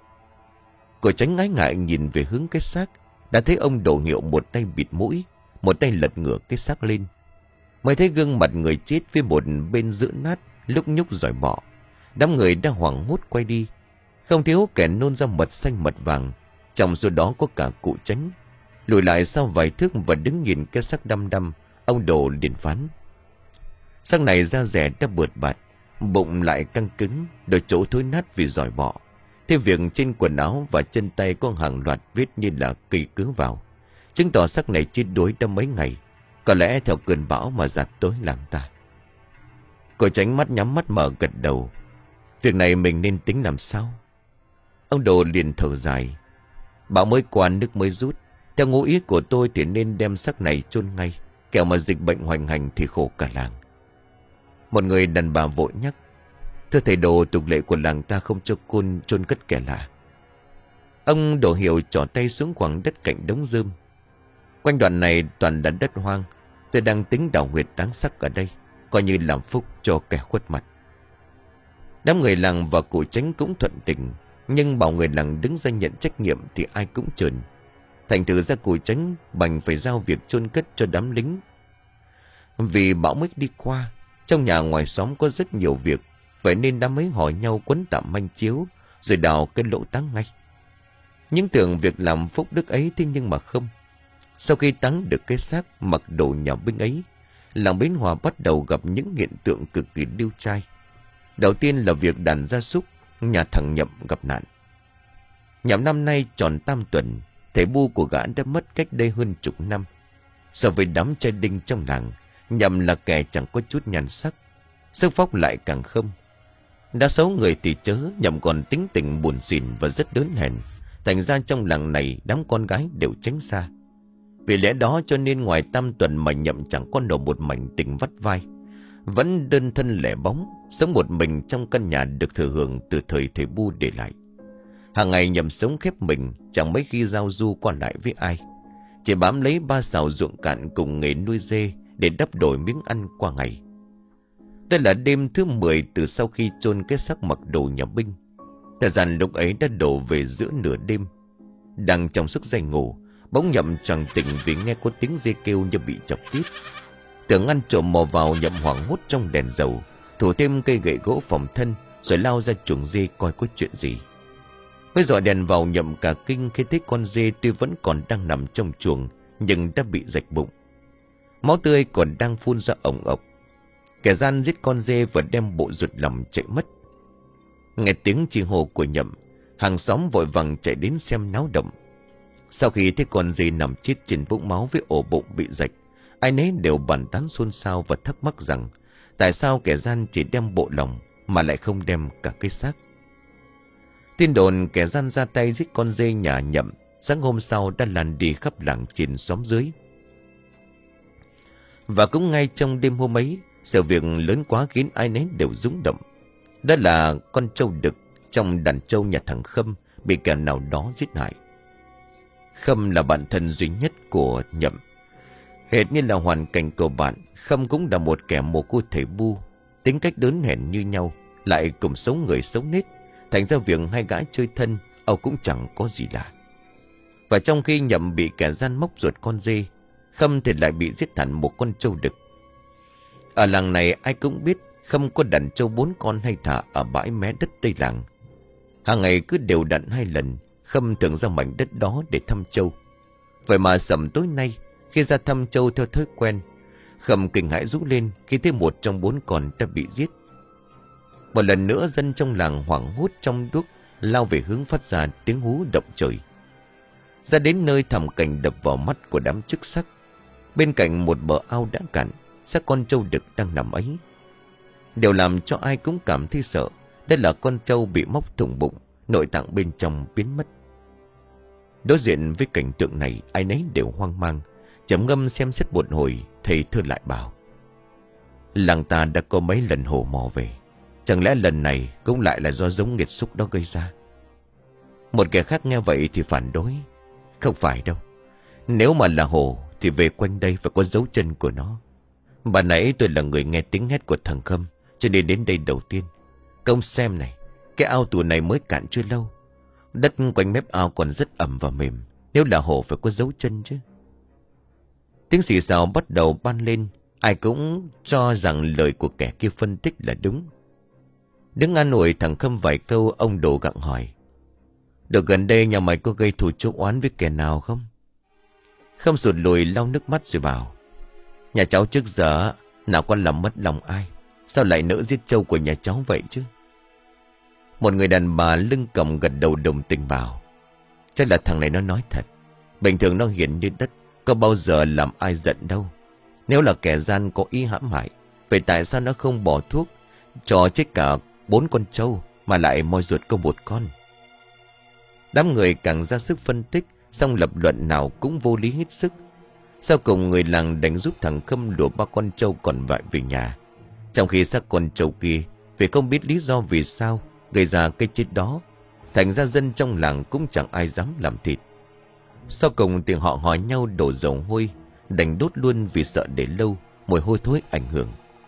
Cụ tránh ngái ngại nhìn về hướng cái xác, đã thấy ông Đồ Hiệu một tay bịt mũi, một tay lật ngửa cái xác lên. Mới thấy gương mặt người chết với một bên giữ nát, lúc nhúc giỏi bọ. Đám người đã hoảng hốt quay đi. Không thiếu kẻ nôn ra mật xanh mật vàng, trong số đó có cả cụ tránh. Lùi lại sau vài thước và đứng nhìn cái xác đăm đăm, ông Đồ liền phán: "Xác này da rẻ đã bượt bạt, bụng lại căng cứng, đôi chỗ thối nát vì giỏi bọ. Thêm việc trên quần áo và chân tay có hàng loạt vết như là cây cứa vào, chứng tỏ xác này chết đuối đã mấy ngày, có lẽ theo cơn bão mà giạt tới làng ta." Cô tránh mắt nhắm mắt mở gật đầu: "Việc này mình nên tính làm sao?" Ông Đồ liền thở dài: "Bão mới qua nước mới rút. Theo ngụ ý của tôi thì nên đem xác này chôn ngay, kẻo mà dịch bệnh hoành hành thì khổ cả làng." Một người đàn bà vội nhắc: "Thưa thầy Đồ, tục lệ của làng ta không cho côn chôn cất kẻ lạ." Ông Đồ Hiệu trỏ tay xuống khoảng đất cạnh đống rơm: "Quanh đoạn này toàn là đất hoang. Tôi đang tính đào huyệt táng xác ở đây, coi như làm phúc cho kẻ khuất mặt." Đám người làng và cụ tránh cũng thuận tình, nhưng bảo người làng đứng ra nhận trách nhiệm thì ai cũng trờn. Thành thử ra cụ tránh bành phải giao việc chôn cất cho đám lính. Vì bão mới đi qua, trong nhà ngoài xóm có rất nhiều việc, vậy nên đám ấy hỏi nhau quấn tạm manh chiếu rồi đào cái lỗ táng ngay. Những tưởng việc làm phúc đức ấy, thế nhưng mà không. Sau khi táng được cái xác mặc đồ nhà binh ấy, làng Bến Hòa bắt đầu gặp những hiện tượng cực kỳ điêu trai. Đầu tiên là việc đàn gia súc nhà thằng Nhậm gặp nạn. Nhậm năm nay tròn tam tuần, thầy bu của gã đã mất cách đây hơn chục năm. So với đám trai đinh trong làng, Nhậm là kẻ chẳng có chút nhan sắc, sức phóc lại càng không. Đã xấu người thì chớ, Nhậm còn tính tình buồn xỉn và rất đớn hèn. Thành ra trong làng này đám con gái đều tránh xa. Vì lẽ đó cho nên ngoài tam tuần mà Nhậm chẳng có nổi một mảnh tình vắt vai, vẫn đơn thân lẻ bóng, sống một mình trong căn nhà được thừa hưởng từ thời thầy bu để lại. Hàng ngày Nhậm sống khép mình, chẳng mấy khi giao du qua lại với ai, chỉ bám lấy ba sào ruộng cạn cùng nghề nuôi dê để đắp đổi miếng ăn qua ngày. Đây là đêm thứ mười từ sau khi chôn cái xác mặc đồ nhà binh. Thời gian lúc ấy đã đổ về giữa nửa đêm. Đang trong sức say ngủ, bỗng Nhậm choàng tỉnh vì nghe có tiếng dê kêu như bị chọc tiết. Tưởng ăn trộm mò vào, Nhậm hoảng hốt trong đèn dầu, thủ thêm cây gậy gỗ phòng thân, rồi lao ra chuồng dê coi có chuyện gì. Mới dọi đèn vào, Nhậm cả kinh khi thấy con dê tuy vẫn còn đang nằm trong chuồng nhưng đã bị rạch bụng. Máu tươi còn đang phun ra ồng ộc. Kẻ gian giết con dê và đem bộ ruột lòng chạy mất. Nghe tiếng chi hô của Nhậm, hàng xóm vội vàng chạy đến xem náo động. Sau khi thấy con dê nằm chết trên vũng máu với ổ bụng bị rạch, ai nấy đều bàn tán xôn xao và thắc mắc rằng tại sao kẻ gian chỉ đem bộ lòng mà lại không đem cả cái xác. Tin đồn kẻ gian ra tay giết con dê nhà Nhậm sáng hôm sau đã lan đi khắp làng trên xóm dưới. Và cũng ngay trong đêm hôm ấy, sự việc lớn quá khiến ai nấy đều rúng động. Đó là con trâu đực trong đàn trâu nhà thằng Khâm bị kẻ nào đó giết hại. Khâm là bạn thân duy nhất của Nhậm. Hệt như là hoàn cảnh của bạn, Khâm cũng là một kẻ mồ côi thầy bu, tính cách đớn hèn như nhau, lại cùng sống người sống nết. Thành ra việc hai gã chơi thân, Âu cũng chẳng có gì lạ. Và trong khi Nhậm bị kẻ gian móc ruột con dê, Khâm thì lại bị giết hẳn một con trâu đực. Ở làng này ai cũng biết Khâm có đàn trâu bốn con hay thả ở bãi mé đất tây làng. Hàng ngày cứ đều đặn hai lần, Khâm thường ra mảnh đất đó để thăm trâu. Vậy mà sầm tối nay, khi ra thăm trâu theo thói quen, Khâm kinh hãi rú lên khi thấy một trong bốn con đã bị giết. Một lần nữa dân trong làng hoảng hốt trong đuốc lao về hướng phát ra tiếng hú động trời. Ra đến nơi thảm cảnh đập vào mắt của đám chức sắc. Bên cạnh một bờ ao đã cạn, xác con trâu đực đang nằm ấy. Điều làm cho ai cũng cảm thấy sợ, đây là con trâu bị móc thủng bụng, nội tạng bên trong biến mất. Đối diện với cảnh tượng này, ai nấy đều hoang mang. Trầm ngâm xem xét một hồi, thầy Thơ lại bảo: làng ta đã có mấy lần hổ mò về, chẳng lẽ lần này cũng lại là do giống nghiệt xúc đó gây ra? Một kẻ khác nghe vậy thì phản đối: không phải đâu, nếu mà là hổ thì về quanh đây phải có dấu chân của nó. Bà nãy tôi là người nghe tiếng hét của thằng Khâm, cho nên đến đây đầu tiên. Công xem này, cái ao tù này mới cạn chưa lâu, đất quanh mép ao còn rất ẩm và mềm, nếu là hổ phải có dấu chân chứ. Tiếng xì xào bắt đầu ban lên, ai cũng cho rằng lời của kẻ kia phân tích là đúng. Đứng an ủi thằng Khâm vài câu, ông Đồ gặng hỏi: được gần đây nhà mày có gây thù chuốc oán với kẻ nào không? Khâm sụt lùi lau nước mắt rồi bảo: nhà cháu trước giờ nào có làm mất lòng ai, sao lại nỡ giết trâu của nhà cháu vậy chứ? Một người đàn bà lưng còng gật đầu đồng tình bảo: chắc là thằng này nó nói thật, bình thường nó hiền như đất, có bao giờ làm ai giận đâu. Nếu là kẻ gian có ý hãm hại, vậy tại sao nó không bỏ thuốc cho chết cả bốn con trâu mà lại moi ruột có một con? Đám người càng ra sức phân tích, song lập luận nào cũng vô lý hết sức. Sau cùng người làng đánh giúp thằng Khâm lùa ba con trâu còn lại về nhà, trong khi xác con trâu kia vì không biết lý do vì sao gây ra cái chết đó, thành ra dân trong làng cũng chẳng ai dám làm thịt. Sau cùng thì họ hỏi nhau đổ dầu hôi, đành đốt luôn vì sợ để lâu mùi hôi thối ảnh hưởng.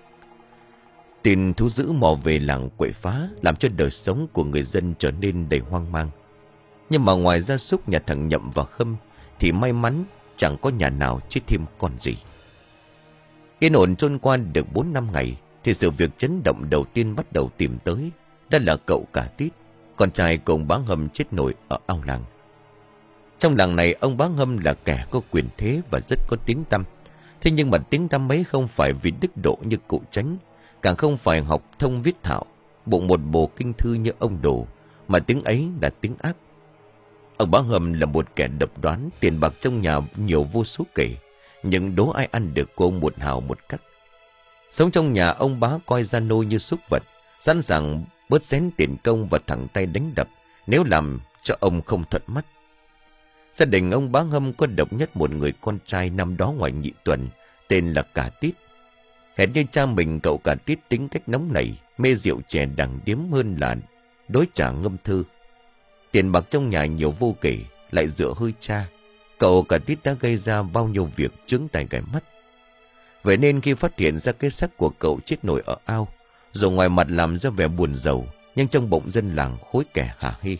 Tin thú dữ mò về làng quậy phá, làm cho đời sống của người dân trở nên đầy hoang mang. Nhưng mà ngoài gia súc nhà thằng Nhậm và Khâm thì may mắn chẳng có nhà nào chết thêm con gì. Yên ổn trôi qua được bốn năm ngày thì sự việc chấn động đầu tiên bắt đầu tìm tới. Đó là cậu cả Tít, con trai cùng bá Hâm chết nổi ở ao làng. Trong làng này ông bá Hâm là kẻ có quyền thế và rất có tiếng tăm, Thế nhưng mà tiếng tăm ấy không phải vì đức độ như cụ Chánh, càng không phải học thông viết thạo, bụng một bộ kinh thư như ông Đồ, mà tiếng ấy là tiếng ác. Ông Bá Hầm là một kẻ độc đoán, tiền bạc trong nhà nhiều vô số kể, nhưng đố ai ăn được của ông một hào một cắc. Sống trong nhà, ông Bá coi gia nô như súc vật, sẵn sàng bớt xén tiền công và thẳng tay đánh đập nếu làm cho ông không thuận mắt. Gia đình ông Bá Hâm có độc nhất một người con trai năm đó ngoài Nhị Tuần, tên là Cả Tít. Hệt như cha mình, cậu Cả Tít tính cách nóng nảy, mê rượu chè đằng điếm hơn là đối trả ngâm thư. Tiền bạc trong nhà nhiều vô kể, lại dựa hơi cha, cậu Cả Tít đã gây ra bao nhiêu việc chướng tai gai mắt. Vậy nên khi phát hiện ra cái xác của cậu chết nổi ở ao, dù ngoài mặt làm ra vẻ buồn rầu, nhưng trong bụng dân làng khối kẻ hả hê.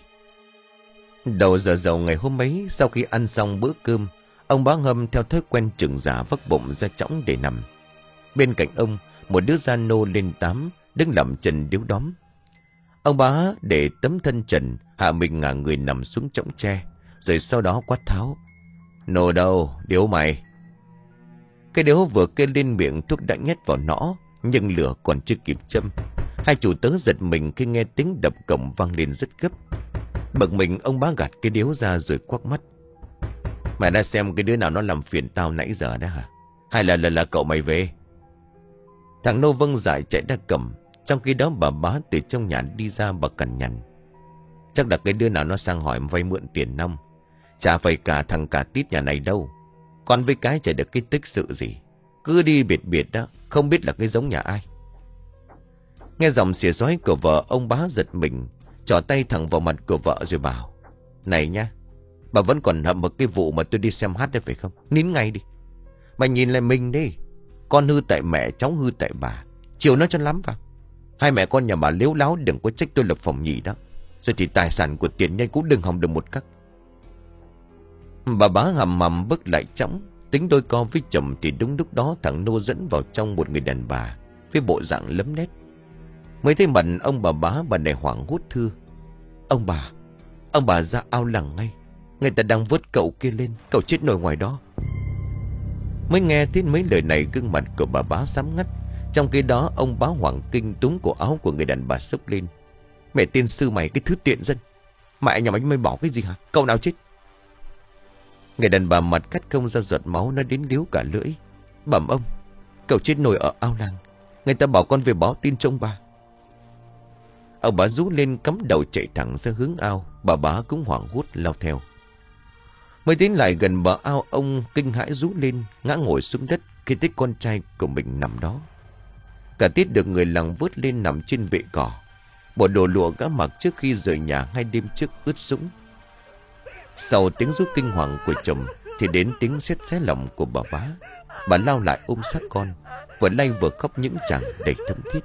Đầu giờ dầu ngày hôm ấy, sau khi ăn xong bữa cơm, ông Bá Hâm theo thói quen chừng giả vác bụng ra chõng để nằm. Bên cạnh ông, một đứa gia nô lên tám đứng làm trần điếu đóm. Ông Bá để tấm thân trần hạ mình ngả người nằm xuống chõng tre, rồi sau đó quát tháo: "Nô đâu, điếu mày!" Cái điếu vừa kê lên miệng, thuốc đã nhét vào nõ, nhưng lửa còn chưa kịp châm. Hai chủ tớ giật mình khi nghe tiếng đập cổng vang lên rất gấp. Bực mình, ông Bá gạt cái điếu ra rồi quắc mắt: "Mày đã xem cái đứa nào nó làm phiền tao nãy giờ đó hả? Hay là là, là cậu mày về?" Thằng nô vâng dại chạy ra cầm. Trong khi đó bà Bá từ trong nhà đi ra, bà cằn nhằn: "Chắc là cái đứa nào nó sang hỏi vay mượn tiền nong. Chả phải cả thằng Cả Tít nhà này đâu. Con với cái chả được cái tích sự gì. Cứ đi biệt biệt đó, không biết là cái giống nhà ai." Nghe giọng xỉa xói của vợ, ông Bá giật mình, trỏ tay thẳng vào mặt của vợ rồi bảo: "Này nhá, bà vẫn còn hậm một cái vụ mà tôi đi xem hát đấy phải không? Nín ngay đi. Mày nhìn lại mình đi. Con hư tại mẹ, cháu hư tại bà. Chiều nó cho lắm vào. Hai mẹ con nhà bà lếu láo, đừng có trách tôi lập phòng nhị đó. Rồi thì tài sản của tiền nhân cũng đừng hòng được một cắc." Bà Bá hầm mầm bước lại chõng, tính đôi co với chồng, thì đúng lúc đó thằng nô dẫn vào trong một người đàn bà với bộ dạng lấm nét. Mới thấy mặt ông bà Bá, bà này hoảng hốt thưa: "Ông bà, ông bà ra ao làng ngay. Người ta đang vớt cậu kia lên, cậu chết nổi ngoài đó." Mới nghe thấy mấy lời này, gương mặt của bà Bá xám ngắt. Trong khi đó ông Bá hoảng kinh túm cổ áo của người đàn bà xốc lên: "Mẹ tiên sư mày, cái thứ tiện dân! Mẹ nhà mày mới bỏ cái gì hả? Cậu nào chết?" Người đàn bà mặt cắt không ra giọt máu, nó đến điếu cả lưỡi: "Bẩm ông, cậu chết nổi ở ao làng. Người ta bảo con về báo tin cho ông bà." Ông Bá rú lên cắm đầu chạy thẳng ra hướng ao. Bà Bá cũng hoảng hốt lao theo. Mới tiến lại gần bờ ao, ông kinh hãi rú lên, ngã ngồi xuống đất khi thấy con trai của mình nằm đó. Cả Tít được người làng vớt lên nằm trên vệ cỏ. Bộ đồ lụa gã mặc trước khi rời nhà hai đêm trước ướt sũng. Sau tiếng rú kinh hoàng của chồng thì đến tiếng sét xé lòng của bà Bá. Bà lao lại ôm sát con, vừa lay vừa khóc những tràng đầy thấm thiết.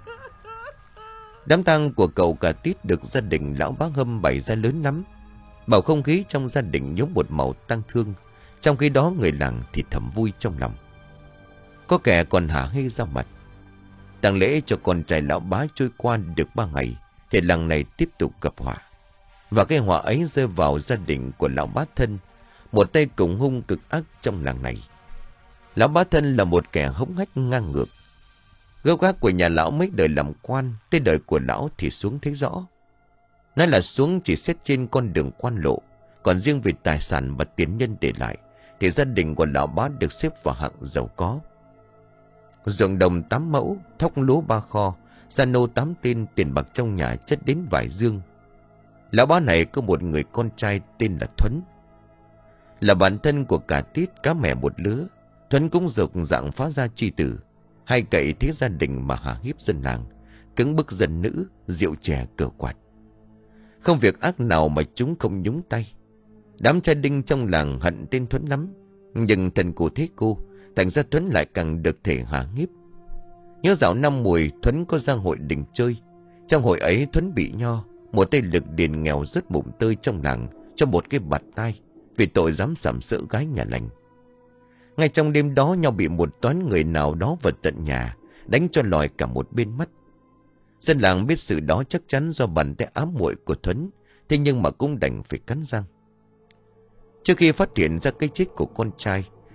Đám tang của cậu Cả Tít được gia đình lão Bá Hâm bày ra lớn lắm. Bầu không khí trong gia đình nhốm một màu tang thương, trong khi đó người làng thì thầm vui trong lòng. Có kẻ còn hả hê ra mặt. Tang lễ cho con trai lão Bá trôi qua được ba ngày thì làng này tiếp tục gặp họa. Và cái họa ấy rơi vào gia đình của lão Bá Thân, một tay cùng hung cực ác trong làng này. Lão Bá Thân là một kẻ hống hách ngang ngược. Gốc gác của nhà lão mấy đời làm quan, tới đời của lão thì xuống thấy rõ. Nói là xuống chỉ xét trên con đường quan lộ, còn riêng về tài sản và tiền nhân để lại thì gia đình của lão Bá được xếp vào hạng giàu có. Ruộng đồng tám mẫu, thóc lúa ba kho, gia nô tám tên, tiền bạc trong nhà chất đến vài dương. Lão Bá này có một người con trai tên là Thuấn, là bạn thân của Cả Tít, cá mẹ một lứa. Thuấn cũng dục dạng phá gia chi tử, hay cậy thế gia đình mà hạ hiếp dân làng, cứng bức dân nữ, rượu chè cờ quạt. Không việc ác nào mà chúng không nhúng tay. Đám trai đinh trong làng hận tên Thuấn lắm, nhưng thần cô thế cô, thành ra Thuấn lại càng được thể hạ hiếp. Nhớ dạo năm mùi, Thuấn có ra hội đình chơi. Trong hội ấy Thuấn bị Nho, một tay lực điền nghèo rất mụn tơi trong làng, cho một cái bạt tai vì tội dám sàm sỡ gái nhà lành. Ngay trong đêm đó, Nho bị một toán người nào đó vào tận nhà, đánh cho lòi cả một bên mắt. Dân làng biết sự đó chắc chắn do bàn tay ám muội của Thuấn, thế nhưng mà cũng đành phải cắn răng. Trước khi phát hiện ra cái chết của con trai,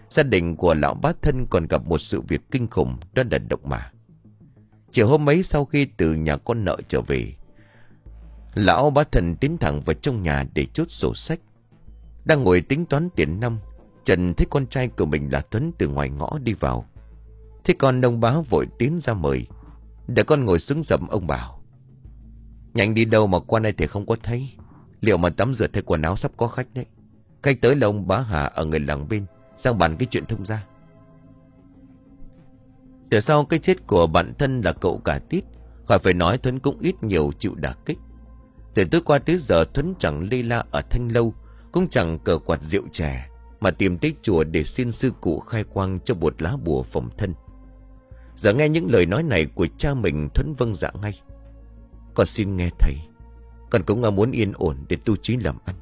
gia đình của lão bá thân còn gặp một sự việc kinh khủng, đó là động mã. Chiều hôm ấy sau khi từ nhà con nợ trở về, lão bá thân tiến thẳng vào trong nhà để chốt sổ sách. Đang ngồi tính toán tiền năm, Trần thấy con trai của mình là Tuấn từ ngoài ngõ đi vào. Thế con ông bá vội tiến ra mời. Để con ngồi xuống dầm, ông bảo: "Nhanh đi đâu mà qua đây thì không có thấy. Liệu mà tắm rửa thay quần áo, sắp có khách đấy. Khách tới là ông bá Hà ở người làng bên, sang bàn cái chuyện thông gia." Từ sau cái chết của bạn thân là cậu cả Tít, khỏi phải nói Thuấn cũng ít nhiều chịu đả kích. Từ tối qua tới giờ Thuấn chẳng lê la ở Thanh Lâu, cũng chẳng cờ quạt rượu chè, mà tìm tới chùa để xin sư cụ khai quang cho một lá bùa phòng thân. Giờ nghe những lời nói này của cha mình, Thuấn vâng dạ ngay: "Con xin nghe thầy. Con cũng muốn yên ổn để tu trí làm ăn."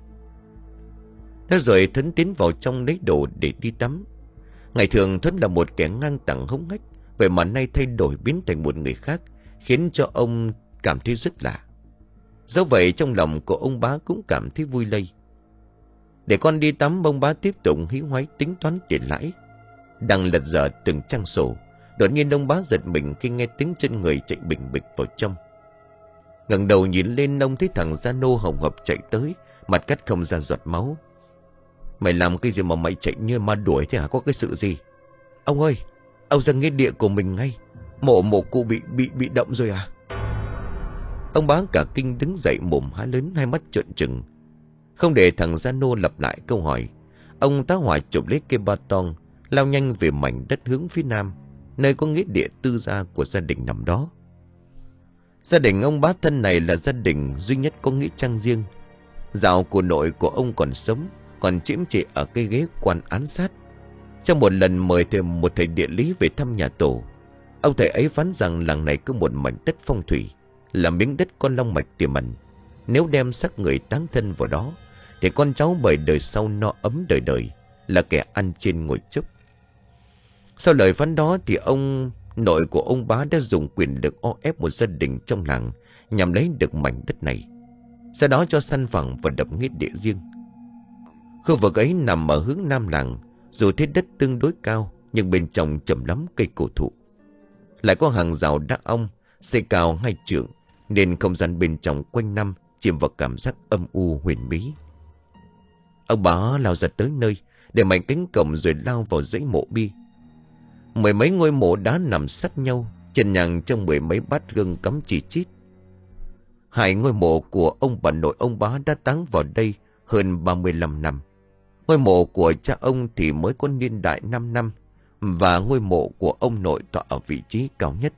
Thế rồi Thuấn tiến vào trong lấy đồ để đi tắm. Ngày thường Thuấn là một kẻ ngang tàng hống hách, vậy mà nay thay đổi biến thành một người khác, khiến cho ông cảm thấy rất lạ. Do vậy trong lòng của ông bá cũng cảm thấy vui lây. Để con đi tắm, ông bá tiếp tục hí hoáy tính toán tiền lãi. Đang lật dở từng trang sổ, đột nhiên ông bá giật mình khi nghe tiếng chân người chạy bình bịch vào trong. Ngẩng đầu nhìn lên, ông thấy thằng Gia Nô hồng hộc chạy tới, mặt cắt không ra giọt máu. "Mày làm cái gì mà mày chạy như ma đuổi thế hả? Có cái sự gì?" "Ông ơi, ông ra nghĩa địa của mình ngay. Mộ mộ cụ bị bị bị động rồi à?" Ông bá cả kinh đứng dậy, mồm há lớn, hai mắt trợn trừng. Không để thằng Gia Nô lặp lại câu hỏi, ông tá hỏa chụp lấy cây ba tong, lao nhanh về mảnh đất hướng phía nam, nơi có nghĩa địa tư gia của gia đình nằm đó. Gia đình ông bá thân này là gia đình duy nhất có nghĩa trang riêng. Dạo của nội của ông còn sống, còn chiếm trệ ở cái ghế quan án sát. Trong một lần mời thêm một thầy địa lý về thăm nhà tổ, ông thầy ấy phán rằng làng này có một mảnh đất phong thủy, là miếng đất con long mạch tiềm ẩn. Nếu đem xác người táng thân vào đó, thì con cháu bởi đời sau no ấm đời đời, là kẻ ăn trên ngồi chúc. Sau lời phán đó thì ông nội của ông bá đã dùng quyền lực o ép một gia đình trong làng nhằm lấy được mảnh đất này, sau đó cho săn phẳng và đập nghĩa địa riêng. Khu vực ấy nằm ở hướng nam làng, dù thế đất tương đối cao nhưng bên trong trầm lắm cây cổ thụ, lại có hàng rào đá ong xây cao hai trượng, nên không gian bên trong quanh năm chìm vào cảm giác âm u huyền bí. Ông bá lao ra tới nơi, để mạnh cánh cổng rồi lao vào dãy mộ bi. Mười mấy ngôi mộ đá nằm sát nhau, chân nhàng trong mười mấy bát gương cắm chỉ chít. Hai ngôi mộ của ông bà nội ông bá đã táng vào đây hơn ba mươi lăm năm. Ngôi mộ của cha ông thì mới có niên đại năm năm, và ngôi mộ của ông nội tọa ở vị trí cao nhất.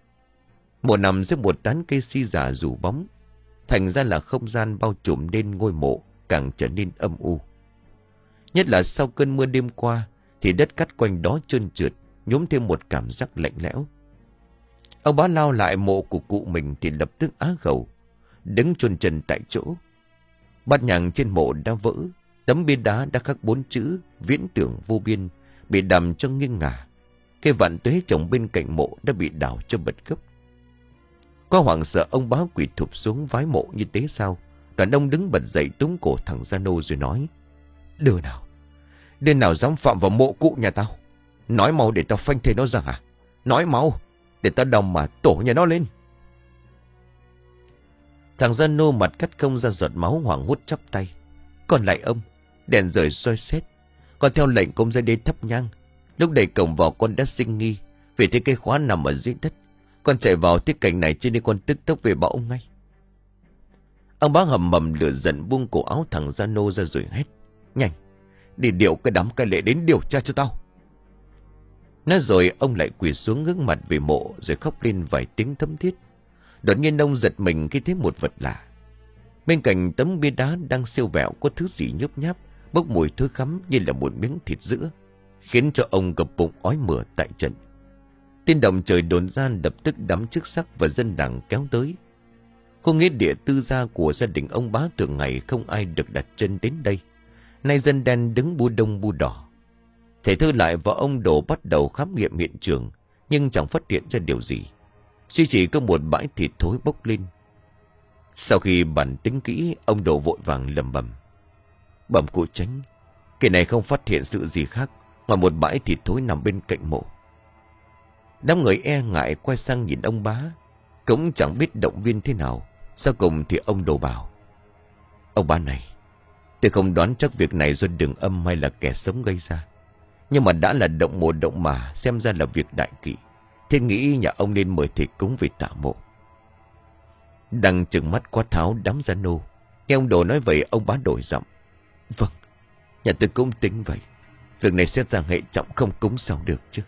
Mộ nằm dưới một tán cây si già rủ bóng, thành ra là không gian bao trùm nên ngôi mộ càng trở nên âm u. Nhất là sau cơn mưa đêm qua, thì đất cát quanh đó trơn trượt, nhuốm thêm một cảm giác lạnh lẽo. Ông bá lao lại mộ của cụ mình thì lập tức á khẩu, đứng chôn chân tại chỗ. Bát nhang trên mộ đã vỡ, tấm bia đá đã khắc bốn chữ viễn tưởng vô biên bị đầm cho nghiêng ngả. Cây vạn tuế trồng bên cạnh mộ đã bị đào cho bật gốc. Có hoảng sợ, ông bá quỳ thụp xuống vái mộ như thế sao. Đàn ông đứng bật dậy túm cổ thằng Gia Nô rồi nói: "Đứa nào Đứa nào dám phạm vào mộ cụ nhà tao? Nói mau để tao phanh thây nó ra hả? Nói mau để tao đòng mà tổ nhà nó lên." Thằng Gia Nô mặt cắt không ra giọt máu, hoảng hốt chắp tay: "Còn lại ông, đèn rời soi xét. Con theo lệnh công ra đây thắp nhang. Lúc đẩy cổng vào con đã sinh nghi, vì thấy cây khóa nằm ở dưới đất. Con chạy vào thấy cảnh này cho nên con tức tốc về báo ông ngay." Ông bá hầm mầm lửa giận buông cổ áo thằng Gia Nô ra rồi hét: "Nhanh, đi điều cái đám cai lệ đến điều tra cho tao." Nói rồi ông lại quỳ xuống ngước mặt về mộ rồi khóc lên vài tiếng thấm thiết. Đột nhiên ông giật mình khi thấy một vật lạ. Bên cạnh tấm bia đá đang siêu vẹo có thứ gì nhấp nháp, bốc mùi thối khắm như là một miếng thịt sữa, khiến cho ông gập bụng ói mửa tại trận. Tin động trời đồn ra lập tức đắm chức sắc và dân làng kéo tới. Khu nghĩa địa tư gia của gia đình ông bá thường ngày không ai được đặt chân đến đây. Nay dân đen đứng bu đông bu đỏ. Thầy Thư lại và ông Đồ bắt đầu khám nghiệm hiện trường, nhưng chẳng phát hiện ra điều gì. Duy chỉ có một bãi thịt thối bốc lên. Sau khi bàn tính kỹ, ông Đồ vội vàng lầm bầm: "Bẩm cụ Chánh, cái này không phát hiện sự gì khác ngoài một bãi thịt thối nằm bên cạnh mộ. Đám người e ngại quay sang nhìn ông bá, cũng chẳng biết động viên thế nào. Sau cùng thì ông Đồ bảo: ông bá này, tôi không đoán chắc việc này do đường âm hay là kẻ sống gây ra, nhưng mà đã là động mộ động mà, xem ra là việc đại kỵ. Thế nghĩ nhà ông nên mời thầy cúng về tạ mộ. Đang trừng mắt quát tháo đám gia nô. Nghe ông Đồ nói vậy, ông bá đổi giọng: vâng, nhà tôi cũng tính vậy. Việc này xét ra hệ trọng, không cúng sao được chứ.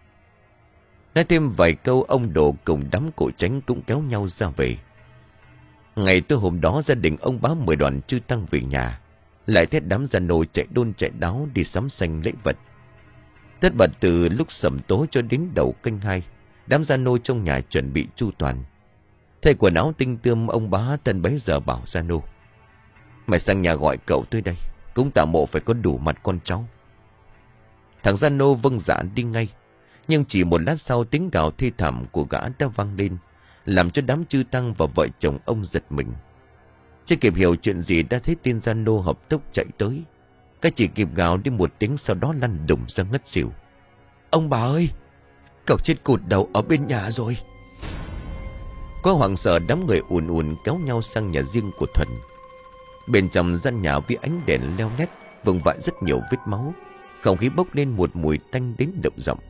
Nói thêm vài câu, ông Đồ cùng đám cổ tránh cũng kéo nhau ra về. Ngày tối hôm đó, gia đình ông bá mời đoàn chư tăng về nhà, lại thét đám gia nô chạy đôn chạy đáo đi sắm xanh lễ vật. Tất bật từ lúc sẩm tối cho đến đầu canh hai, đám gia nô trong nhà chuẩn bị chu toàn. Thay quần áo tinh tươm, ông bá thân bấy giờ bảo gia nô: mày sang nhà gọi cậu tới đây, cúng tạ mộ phải có đủ mặt con cháu. Thằng gia nô vâng dạ đi ngay. Nhưng chỉ một lát sau, tiếng gào thê thảm của gã đã vang lên, làm cho đám chư tăng và vợ chồng ông giật mình. Chưa kịp hiểu chuyện gì, đã thấy tên gia nô hợp tốc chạy tới. Cái chỉ kịp gào đi một tiếng, sau đó lăn đùng ra ngất xỉu. Ông bà ơi, cậu chết cụt đầu ở bên nhà rồi. Có hoảng sợ, đám người ùn ùn kéo nhau sang nhà riêng của Thuần. Bên trong gian nhà với ánh đèn leo lét, vương vãi rất nhiều vết máu. Không khí bốc lên một mùi tanh đến đậm giọng.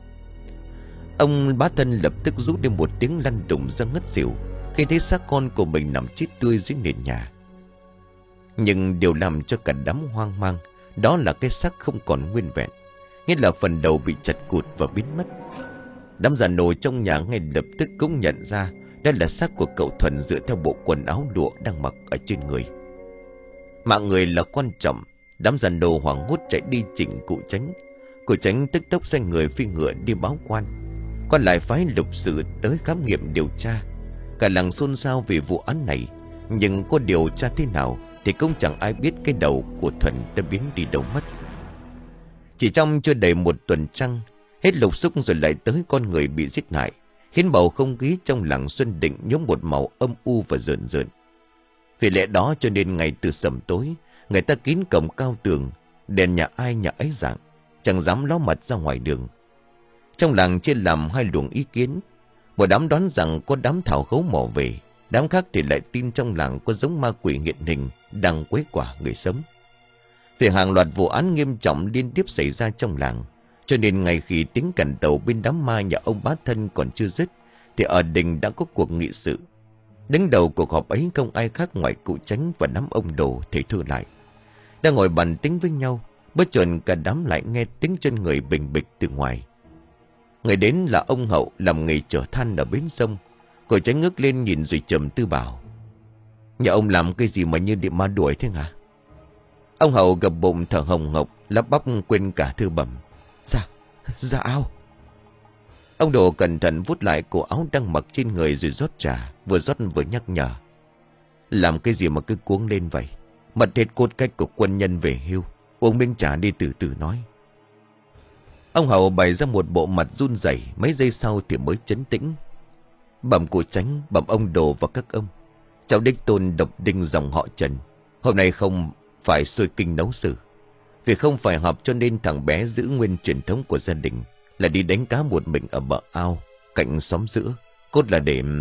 Ông bá thân lập tức rút đi một tiếng, lăn đùng ra ngất xỉu khi thấy xác con của mình nằm chết tươi dưới nền nhà. Nhưng điều làm cho cả đám hoang mang, đó là cái xác không còn nguyên vẹn, nghĩa là phần đầu bị chặt cụt và biến mất. Đám già nô trong nhà ngay lập tức cũng nhận ra đây là xác của cậu Thuần, dựa theo bộ quần áo lụa đang mặc ở trên người. Mạng người là quan trọng. Đám già nô hoảng hốt chạy đi chỉnh cụ Tránh. Cụ Tránh tức tốc xoay người phi ngựa đi báo quan. Quan lại phái lục sự tới khám nghiệm điều tra. Cả làng xôn xao vì vụ án này, nhưng có điều tra thế nào thì cũng chẳng ai biết cái đầu của Thuần đã biến đi đâu mất. Chỉ trong chưa đầy một tuần trăng, hết lục xúc rồi lại tới con người bị giết hại, khiến bầu không khí trong làng Xuân Định nhuốm một màu âm u và rợn rợn. Vì lẽ đó cho nên ngày từ sẩm tối, người ta kín cổng cao tường, đèn nhà ai nhà ấy rạng, chẳng dám ló mặt ra ngoài đường. Trong làng chia làm hai luồng ý kiến. Một đám đoán rằng có đám thảo khấu mò về, đám khác thì lại tin trong làng có giống ma quỷ hiện hình đang quấy quả người sống. Vì hàng loạt vụ án nghiêm trọng liên tiếp xảy ra trong làng, cho nên ngày khi tiếng cằn tàu bên đám ma nhà ông bá thân còn chưa dứt, thì ở đình đã có cuộc nghị sự. Đứng đầu cuộc họp ấy không ai khác ngoài cụ Tránh và đám ông Đồ thầy Thư lại. Đang ngồi bàn tính với nhau, bất chợt cả đám lại nghe tiếng chân người bình bịch từ ngoài. Người đến là ông Hậu, làm nghề chở than ở bến sông. Cụ Tránh ngước lên nhìn rồi trầm tư bảo: nhà ông làm cái gì mà như bị ma đuổi thế hả? Ông Hậu gập bụng thở hồng hộc, lắp bắp quên cả thư bẩm: Dạ, dạ ao. Ông Đồ cẩn thận vuốt lại cổ áo đang mặc trên người rồi rót trà, vừa rót vừa nhắc nhở: làm cái gì mà cứ cuống lên vậy? Mật hết cốt cách của quân nhân về hưu, uống miếng trà đi từ từ nói. Ông Hậu bày ra một bộ mặt run rẩy, mấy giây sau thì mới trấn tĩnh. Bẩm cụ Tránh, bẩm ông Đồ và các ông, cháu đích tôn độc đinh dòng họ Trần, hôm nay không phải sôi kinh nấu sử. Vì không phải họp cho nên thằng bé giữ nguyên truyền thống của gia đình, là đi đánh cá một mình ở bờ ao cạnh xóm giữa, cốt là để...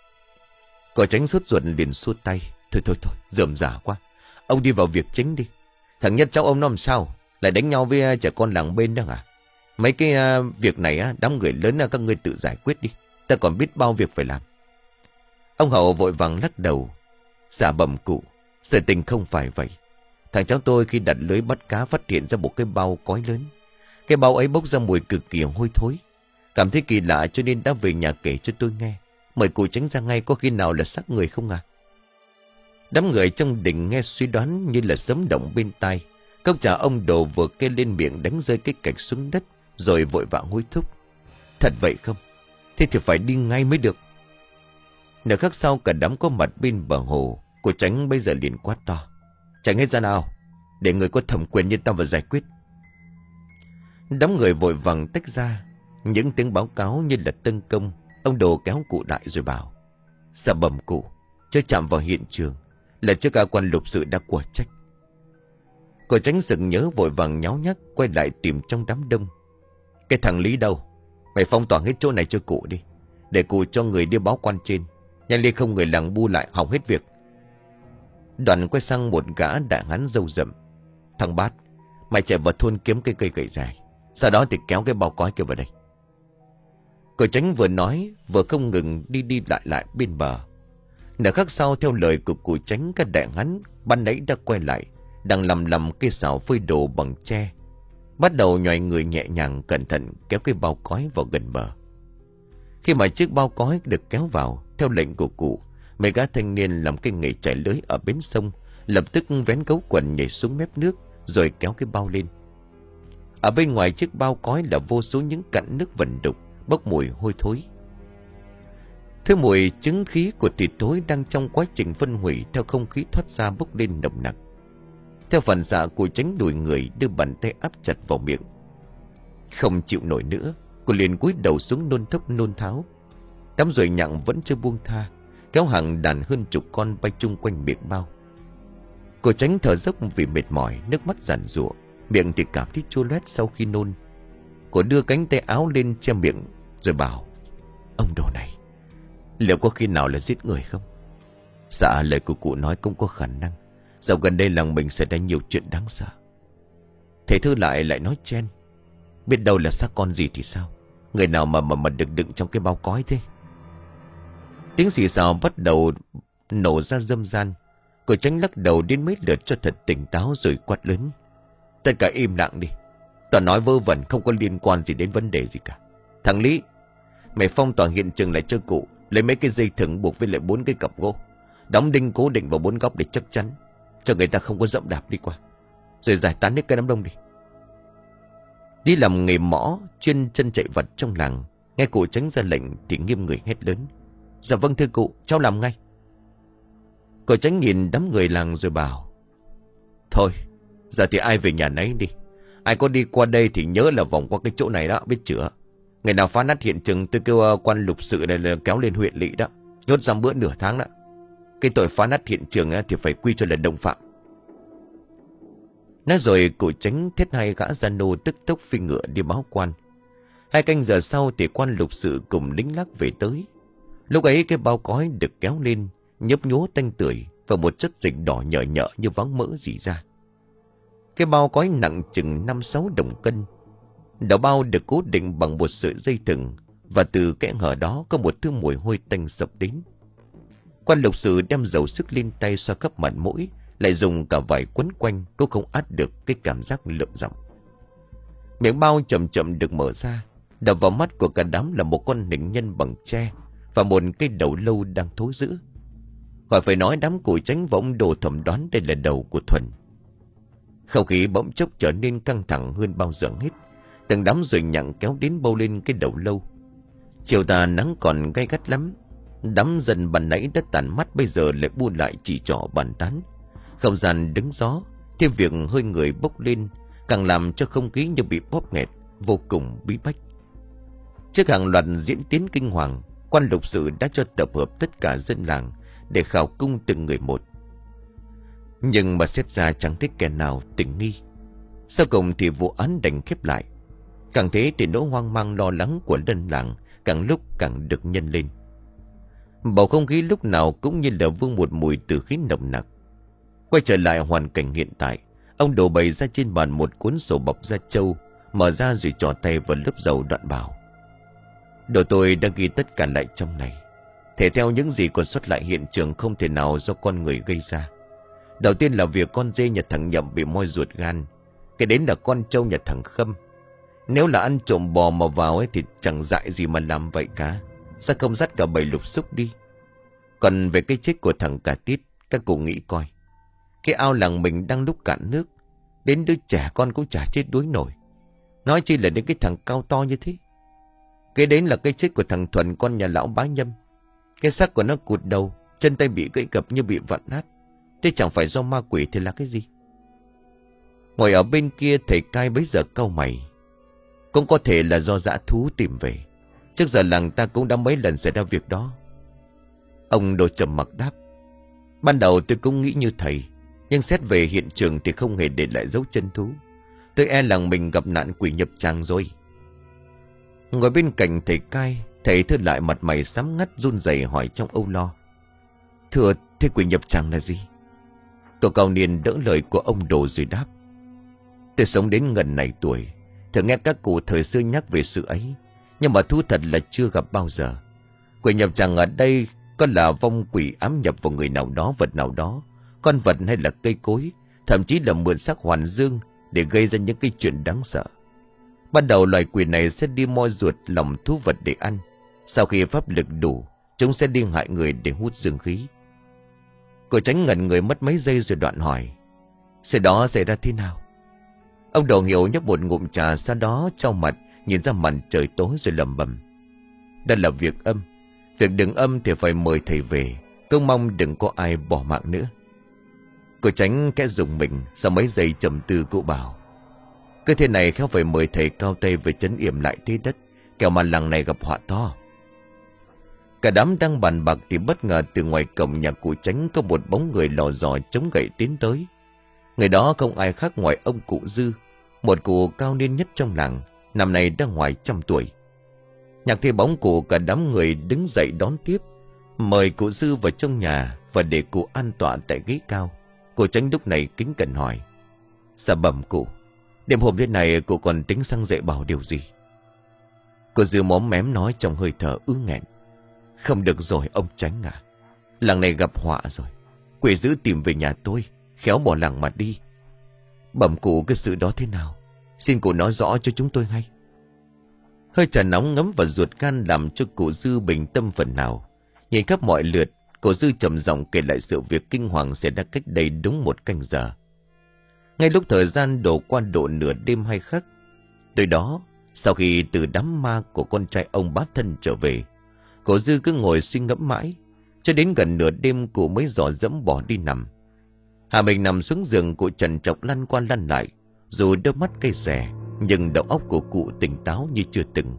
Cụ Tránh sốt ruột liền xua tay: Thôi thôi thôi, rườm rà quá, ông đi vào việc chính đi. Thằng Nhất cháu ông nó làm sao lại đánh nhau với trẻ con làng bên đó à? Mấy cái uh, việc này á, đám người lớn uh, các ngươi tự giải quyết đi, ta còn biết bao việc phải làm. Ông Hậu vội vàng lắc đầu: Dạ bẩm cụ, sự tình không phải vậy. Thằng cháu tôi khi đặt lưới bắt cá phát hiện ra một cái bao cói lớn. Cái bao ấy bốc ra mùi cực kỳ hôi thối, cảm thấy kỳ lạ cho nên đã về nhà kể cho tôi nghe. Mời cụ Tránh ra ngay, có khi nào là xác người không à? Đám người trong đình nghe suy đoán như là sấm động bên tai. Cốc trà ông Đồ vừa kê lên miệng đánh rơi cái cạch xuống đất, rồi vội vã hối thúc: Thật vậy không? Thế thì phải đi ngay mới được. Nửa khắc sau, cả đám có mặt bên bờ hồ. Cụ Tránh bây giờ liền quát to: Tránh hết ra nào, để người có thẩm quyền như tao vào giải quyết. Đám người vội vàng tách ra. Những tiếng báo cáo như là tấn công. Ông Đồ kéo cụ lại rồi bảo: Dạ bẩm cụ, chưa chạm vào hiện trường là trước cả quan lục sự đã quả trách. Cô Tránh sừng nhớ vội vàng nháo nhác quay lại tìm trong đám đông. Cái thằng Lý đâu? Mày phong tỏa hết chỗ này cho cụ đi, để cụ cho người đi báo quan trên. Nhanh lên không người làng bu lại hỏng hết việc. Đoàn quay sang một gã đại hán râu rậm. Thằng Bát, mày chạy vào thôn kiếm cây cây gậy dài, sau đó thì kéo cái bao cói kia vào đây. Cô Tránh vừa nói vừa không ngừng đi đi lại lại bên bờ. Nửa khắc sau, theo lời của cụ Tránh, các đại hán ban nãy đã quay lại, đang lầm lầm cây xào phơi đồ bằng tre, bắt đầu nhòi người nhẹ nhàng cẩn thận kéo cái bao cói vào gần bờ. Khi mà chiếc bao cói được kéo vào theo lệnh của cụ, mấy gã thanh niên làm cái nghề chải lưới ở bến sông lập tức vén gấu quần nhảy xuống mép nước rồi kéo cái bao lên. Ở bên ngoài chiếc bao cói là vô số những cặn nước vẩn đục bốc mùi hôi thối. Thứ mùi chứng khí của thịt thối đang trong quá trình phân hủy theo không khí thoát ra bốc lên nồng nặc. Theo phản xạ, cô Tránh đùi người đưa bàn tay áp chặt vào miệng. Không chịu nổi nữa, cô liền cúi đầu xuống nôn thốc nôn tháo. Đám ruồi nhặng vẫn chưa buông tha, kéo hàng đàn hơn chục con bay chung quanh miệng bao. Cô Tránh thở dốc vì mệt mỏi, nước mắt giàn giụa, miệng thì cảm thấy chua loét sau khi nôn. Cô đưa cánh tay áo lên che miệng rồi bảo: Ông đồ này, liệu có khi nào là giết người không? Dạ, lời của cụ nói cũng có khả năng. Dạo gần đây làng mình xảy ra nhiều chuyện đáng sợ. Thầy Thư lại lại nói chen: Biết đâu là xác con gì thì sao? Người nào mà mà mà được đựng trong cái bao cói thế? Tiếng xì xào bắt đầu nổ ra râm ran. Cô Tránh lắc đầu đến mấy lượt cho thật tỉnh táo rồi quát lớn: Tất cả im lặng đi. Toàn nói vơ vẩn, không có liên quan gì đến vấn đề gì cả. Thằng Lý, mày phong tỏa hiện trường lại cho cụ, lấy mấy cái dây thừng buộc với lại bốn cái cọc gỗ, đóng đinh cố định vào bốn góc để chắc chắn, cho người ta không có dẫm đạp đi qua. Rồi giải tán hết cái đám đông đi. Đi làm nghề mõ chuyên chân chạy vật trong làng, nghe cụ Tránh ra lệnh thì nghiêm người hét lớn: Dạ vâng thưa cụ, cháu làm ngay. Cụ Tránh nhìn đám người làng rồi bảo: Thôi, giờ thì ai về nhà nấy đi. Ai có đi qua đây thì nhớ là vòng qua cái chỗ này đó, biết chữa. Ngày nào phá nát hiện trường tôi kêu quan lục sự này là kéo lên huyện lỵ đó, nhốt giam bữa nửa tháng đó. Cái tội phá nát hiện trường thì phải quy cho là đồng phạm. Nói rồi cụ Tránh thét hai gã gia nô tức tốc phi ngựa đi báo quan. Hai canh giờ sau thì quan lục sự cùng lính lác về tới. Lúc ấy cái bao cói được kéo lên, nhấp nhố tanh tưởi và một chất dịch đỏ nhợ nhợ như váng mỡ rỉ ra. Cái bao cói nặng chừng năm sáu đồng cân. Đầu bao được cố định bằng một sợi dây thừng, và từ kẽ hở đó có một thứ mùi hôi tanh sập đến. Quan lục sự đem dầu sức lên tay xoa khắp mặt mũi, lại dùng cả vải quấn quanh cũng không át được cái cảm giác lợm giọng. Miệng bao chậm chậm được mở ra, đập vào mắt của cả đám là một con hình nhân bằng tre và một cái đầu lâu đang thối rữa. Khỏi phải nói, đám cụ Tránh và ông đồ thẩm đoán đây là đầu của Thuần. Không khí bỗng chốc trở nên căng thẳng hơn bao giờ hết. Từng đám ruồi nhặng kéo đến bâu lên cái đầu lâu. Chiều tà nắng còn gay gắt lắm. Đám dân ban nãy đã tàn mắt bây giờ lại buôn lại chỉ trỏ bàn tán. Không gian đứng gió, thêm việc hơi người bốc lên, càng làm cho không khí như bị bóp nghẹt, vô cùng bí bách. Trước hàng loạt diễn tiến kinh hoàng, quan lục sự đã cho tập hợp tất cả dân làng để khảo cung từng người một. Nhưng mà xét ra chẳng thích kẻ nào tình nghi. Sau cùng thì vụ án đành khép lại. Càng thế thì nỗi hoang mang lo lắng của dân làng càng lúc càng được nhân lên. Bầu không khí lúc nào cũng như là vương một mùi tử khí nồng nặc. Quay trở lại hoàn cảnh hiện tại, ông đồ bày ra trên bàn một cuốn sổ bọc da trâu, mở ra rồi trỏ tay vào lớp dầu đoạn bảo: Đồ tôi đã ghi tất cả lại trong này. Thể theo những gì còn xuất lại hiện trường không thể nào do con người gây ra. Đầu tiên là việc con dê nhà thằng Nhậm bị moi ruột gan. Cái đến là con trâu nhà thằng Khâm. Nếu là ăn trộm bò mà vào ấy thì chẳng dại gì mà làm vậy cả. Sao không dắt cả bầy lục xúc đi? Còn về cái chết của thằng Cà Tít, các cụ nghĩ coi. Cái ao làng mình đang lúc cạn nước, đến đứa trẻ con cũng chả chết đuối nổi, nói chi là đến cái thằng cao to như thế. Cái đến là cái chết của thằng Thuần, con nhà lão Bá Nhâm. Cái xác của nó cụt đầu, chân tay bị gãy gập như bị vặn nát. Thế chẳng phải do ma quỷ thì là cái gì? Ngồi ở bên kia thầy cai bấy giờ cau mày. Cũng có thể là do dã thú tìm về. Trước giờ làng ta cũng đã mấy lần xảy ra việc đó. Ông đồ trầm mặc đáp: Ban đầu tôi cũng nghĩ như thầy. Nhưng xét về hiện trường thì không hề để lại dấu chân thú. Tôi e rằng mình gặp nạn quỷ nhập tràng rồi. Ngồi bên cạnh thầy cai, thầy Thư lại mặt mày sám ngắt run rẩy hỏi trong âu lo. Thưa, thế quỷ nhập tràng là gì? Cậu cao niên đỡ lời của ông Đồ rồi đáp. Tôi sống đến gần này tuổi, thường nghe các cụ thời xưa nhắc về sự ấy, nhưng mà thú thật là chưa gặp bao giờ. Quỷ nhập tràng ở đây có là vong quỷ ám nhập vào người nào đó, vật nào đó, con vật hay là cây cối, thậm chí là mượn xác hoàn dương để gây ra những cái chuyện đáng sợ. Ban đầu loài quỷ này sẽ đi moi ruột lòng thú vật để ăn. Sau khi pháp lực đủ, chúng sẽ đi hại người để hút dương khí. Cô Tránh ngẩn người mất mấy giây rồi đoạn hỏi. Sự đó xảy ra thế nào? Ông Đồ Hiểu nhấp một ngụm trà, sau đó trao mặt nhìn ra màn trời tối rồi lẩm bẩm. Đó là việc âm. Việc đừng âm thì phải mời thầy về. Câu mong đừng có ai bỏ mạng nữa. Cô Tránh kẽ dùng mình. Sau mấy giây trầm tư cụ bảo. Cứ thế này khéo phải mời thầy cao tay về trấn yểm lại thế đất, kẻo mà làng này gặp họa to. Cả đám đang bàn bạc thì bất ngờ từ ngoài cổng nhà cụ Tránh có một bóng người lò dò chống gậy tiến tới. Người đó không ai khác ngoài ông cụ Dư, một cụ cao niên nhất trong làng, năm nay đã ngoài trăm tuổi. Nhạc thấy bóng cụ, cả đám người đứng dậy đón tiếp, mời cụ Dư vào trong nhà và để cụ an tọa tại ghế cao. Cụ Tránh lúc này kính cẩn hỏi. Dạ bẩm cụ, đêm hôm thế này cụ còn tính sang dạy bảo điều gì? Cụ Dư móm mém nói trong hơi thở ứ nghẹn. Không được rồi ông Tránh à, làng này gặp họa rồi. Quỷ dữ tìm về nhà tôi, khéo bỏ làng mà đi. Bẩm cụ, cái sự đó thế nào? Xin cụ nói rõ cho chúng tôi hay. Hơi trà nóng ngấm vào ruột gan làm cho cụ Dư bình tâm phần nào. Nhìn khắp mọi lượt, cụ Dư trầm giọng kể lại sự việc kinh hoàng xảy ra cách đây đúng một canh giờ. Ngay lúc thời gian đổ qua độ nửa đêm hay khắc, tới đó, sau khi từ đám ma của con trai ông bá thân trở về, cụ Dư cứ ngồi suy ngẫm mãi, cho đến gần nửa đêm cụ mới dò dẫm bỏ đi nằm. Hà mình nằm xuống giường, cụ trần trọc lăn qua lăn lại, dù đôi mắt cay xè, nhưng đầu óc của cụ tỉnh táo như chưa từng.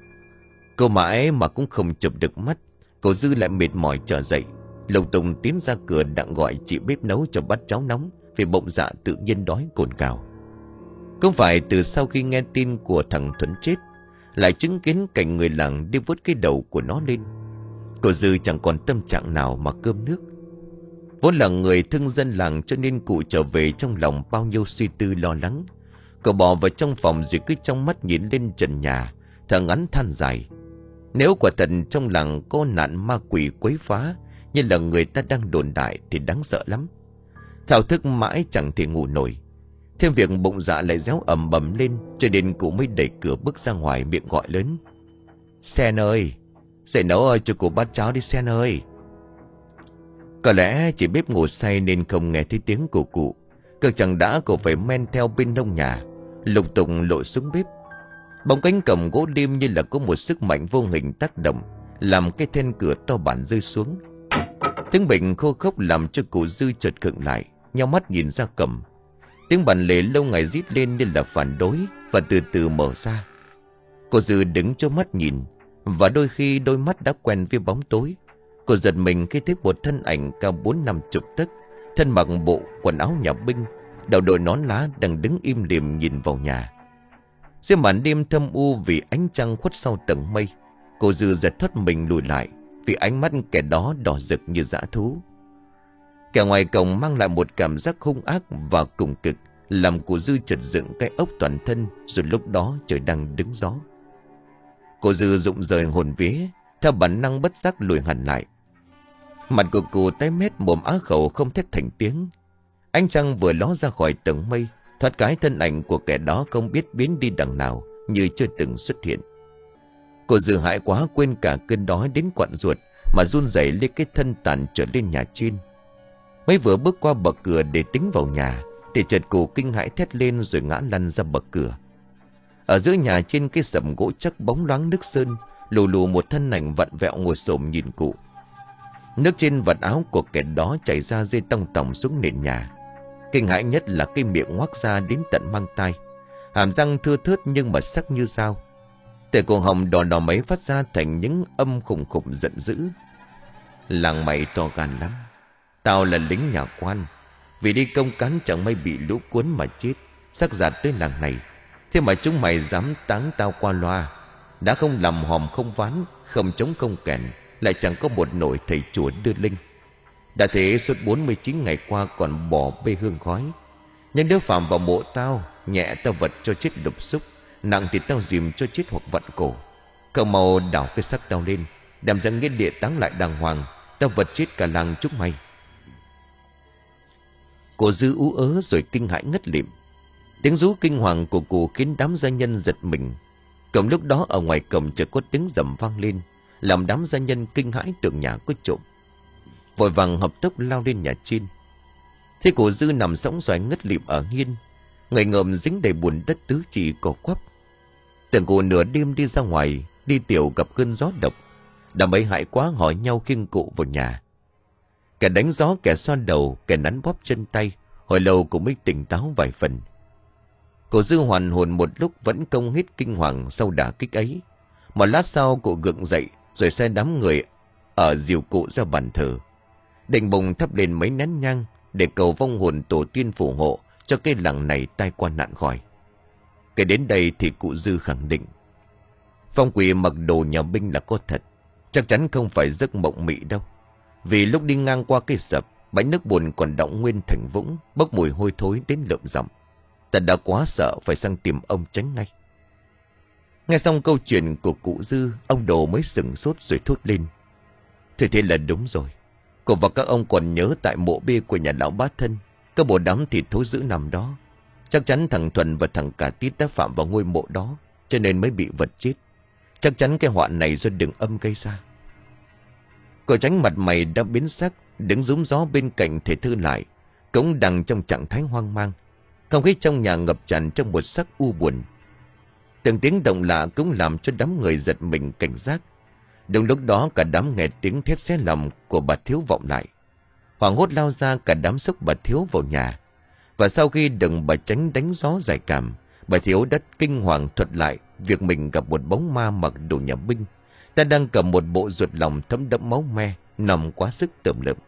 Cô mãi mà cũng không chụp được mắt, cụ Dư lại mệt mỏi trở dậy, lục tùng tiến ra cửa đặng gọi chị bếp nấu cho bát cháo nóng, vì bụng dạ tự nhiên đói cồn cào. Không phải từ sau khi nghe tin của thằng Thuấn chết, lại chứng kiến cảnh người làng đi vớt cái đầu của nó lên, cụ Dư chẳng còn tâm trạng nào mà cơm nước. Vốn là người thương dân làng, cho nên cụ trở về trong lòng bao nhiêu suy tư lo lắng. Cậu bỏ vào trong phòng rồi cứ trong mắt nhìn lên trần nhà, thở ngắn than dài. Nếu quả thật trong làng có nạn ma quỷ quấy phá như là người ta đang đồn đại thì đáng sợ lắm. Thao thức mãi chẳng thể ngủ nổi. Thêm việc bụng dạ lại réo ầm bầm lên, cho nên cụ mới đẩy cửa bước ra ngoài, miệng gọi lớn. Sen ơi, dậy nấu cho cụ bát cháo đi Sen ơi. Có lẽ chỉ bếp ngủ say nên không nghe thấy tiếng của cụ. Cực chẳng đã cụ phải men theo bên nông nhà, lục tục lội xuống bếp. Bóng cánh cổng gỗ đêm như là có một sức mạnh vô hình tác động, làm cái then cửa to bản rơi xuống. Tiếng bệnh khô khốc làm cho cụ Dư chợt khựng lại, nheo mắt nhìn ra cổng. Tiếng bản lề lâu ngày rít lên như là phản đối, và từ từ mở ra. Cô Dư đứng cho mắt nhìn, và đôi khi đôi mắt đã quen với bóng tối. Cô giật mình khi thấy một thân ảnh cao bốn năm chục tấc, thân mặc bộ quần áo nhà binh, đầu đội nón lá, đang đứng im lìm nhìn vào nhà. Giữa màn đêm thâm u vì ánh trăng khuất sau tầng mây, cô Dư giật thoát mình lùi lại, vì ánh mắt kẻ đó đỏ rực như dã thú. Kẻ ngoài cổng mang lại một cảm giác hung ác và cùng cực, làm cô Dư chợt dựng cái ốc toàn thân. Rồi lúc đó trời đang đứng gió. Cô Dư rụng rời hồn vía, theo bản năng bất giác lùi hẳn lại. Mặt của cô tái mét, mồm á khẩu không thét thành tiếng. Ánh trăng vừa ló ra khỏi tầng mây, thoát cái thân ảnh của kẻ đó không biết biến đi đằng nào, như chưa từng xuất hiện. Cô Dư hại quá, quên cả cơn đói đến quặn ruột, mà run rẩy lên cái thân tàn trở lên nhà trên. Mới vừa bước qua bậc cửa để tính vào nhà, thì chợt cô kinh hãi thét lên rồi ngã lăn ra bậc cửa. Ở giữa nhà trên cái sầm gỗ chắc bóng loáng nước sơn, lù lù một thân ảnh vặn vẹo ngồi xổm nhìn cụ. Nước trên vạt áo của kẻ đó chảy ra rơi tong tòng xuống nền nhà. Kinh hãi nhất là cái miệng ngoác ra đến tận mang tai, hàm răng thưa thớt nhưng mà sắc như dao. Từ cổ họng đỏ đỏ mấy phát ra thành những âm khủng khủng giận dữ. Làng mày to gan lắm. Tao là lính nhà quan, Vì đi công cán chẳng may bị lũ cuốn mà chết, xác giạt tới làng này. Thế mà chúng mày dám táng tao qua loa. Đã không làm hòm không ván, không chống công kèn, lại chẳng có một nỗi thầy chùa đưa linh. Đã thế suốt bốn mươi chín ngày qua còn bỏ bê hương khói. Nhưng nếu phạm vào mộ tao, nhẹ tao vật cho chết đục xúc, nặng thì tao dìm cho chết hoặc vặn cổ. Cậu mau đảo cái xác tao lên, đem ra nghĩa địa táng lại đàng hoàng. Tao vật chết cả làng chúng mày. Cô Dư ú ớ rồi kinh hãi ngất lịm. Tiếng rú kinh hoàng của cụ khiến đám gia nhân giật mình. Cổng lúc đó ở ngoài cổng chợt có tiếng rầm vang lên, làm đám gia nhân kinh hãi tưởng nhà có trộm. Vội vàng hợp tốc lao lên nhà trên. Thế cụ Dư nằm sõng xoài ngất lịm ở hiên, người ngợm dính đầy bùn đất tứ chỉ cổ quắp. Tưởng cụ nửa đêm đi ra ngoài đi tiểu gặp cơn gió độc, đám ấy hại quá hỏi nhau khiêng cụ vào nhà. Kẻ đánh gió, kẻ xoa đầu, kẻ nắn bóp chân tay, hồi lâu cũng mới tỉnh táo vài phần. Cụ Dư hoàn hồn một lúc vẫn không hết kinh hoàng sau đả kích ấy. Một lát sau cụ gượng dậy rồi xe đám người ở dìu cụ ra bàn thờ, định bụng thắp lên mấy nén nhang để cầu vong hồn tổ tiên phù hộ cho cái làng này tai qua nạn khỏi. Kể đến đây thì cụ Dư khẳng định phong quỷ mặc đồ nhà binh là có thật, chắc chắn không phải giấc mộng mị đâu. Vì lúc đi ngang qua cây sập, bãi nước bùn còn đọng nguyên thành vũng, bốc mùi hôi thối đến lợm giọng. Ta đã quá sợ phải sang tìm ông tránh ngay. Nghe xong câu chuyện của cụ Dư, ông Đồ mới sửng sốt rồi thốt lên. Thế thế là đúng rồi. Cô và các ông còn nhớ tại mộ bia của nhà lão Bá Thân, có bộ đám thịt thối dữ nằm đó. Chắc chắn thằng Thuần và thằng Cả Tít đã phạm vào ngôi mộ đó, cho nên mới bị vật chết. Chắc chắn cái họa này do đường âm gây ra. Cậu Tránh mặt mày đã biến sắc, đứng rúm gió bên cạnh Thể Thư lại, cũng đang trong trạng thái hoang mang. Không khí trong nhà ngập tràn trong một sắc u buồn. Từng tiếng động lạ cũng làm cho đám người giật mình cảnh giác. Đúng lúc đó cả đám nghe tiếng thét xé lòng của bà Thiếu vọng lại. Hoảng hốt lao ra, cả đám xốc bà Thiếu vào nhà. Và sau khi đừng bà Tránh đánh gió giải cảm, bà Thiếu đã kinh hoàng thuật lại việc mình gặp một bóng ma mặc đồ nhà binh. Ta đang cầm một bộ ruột lòng thấm đẫm máu me, nằm quá sức tởm lợm.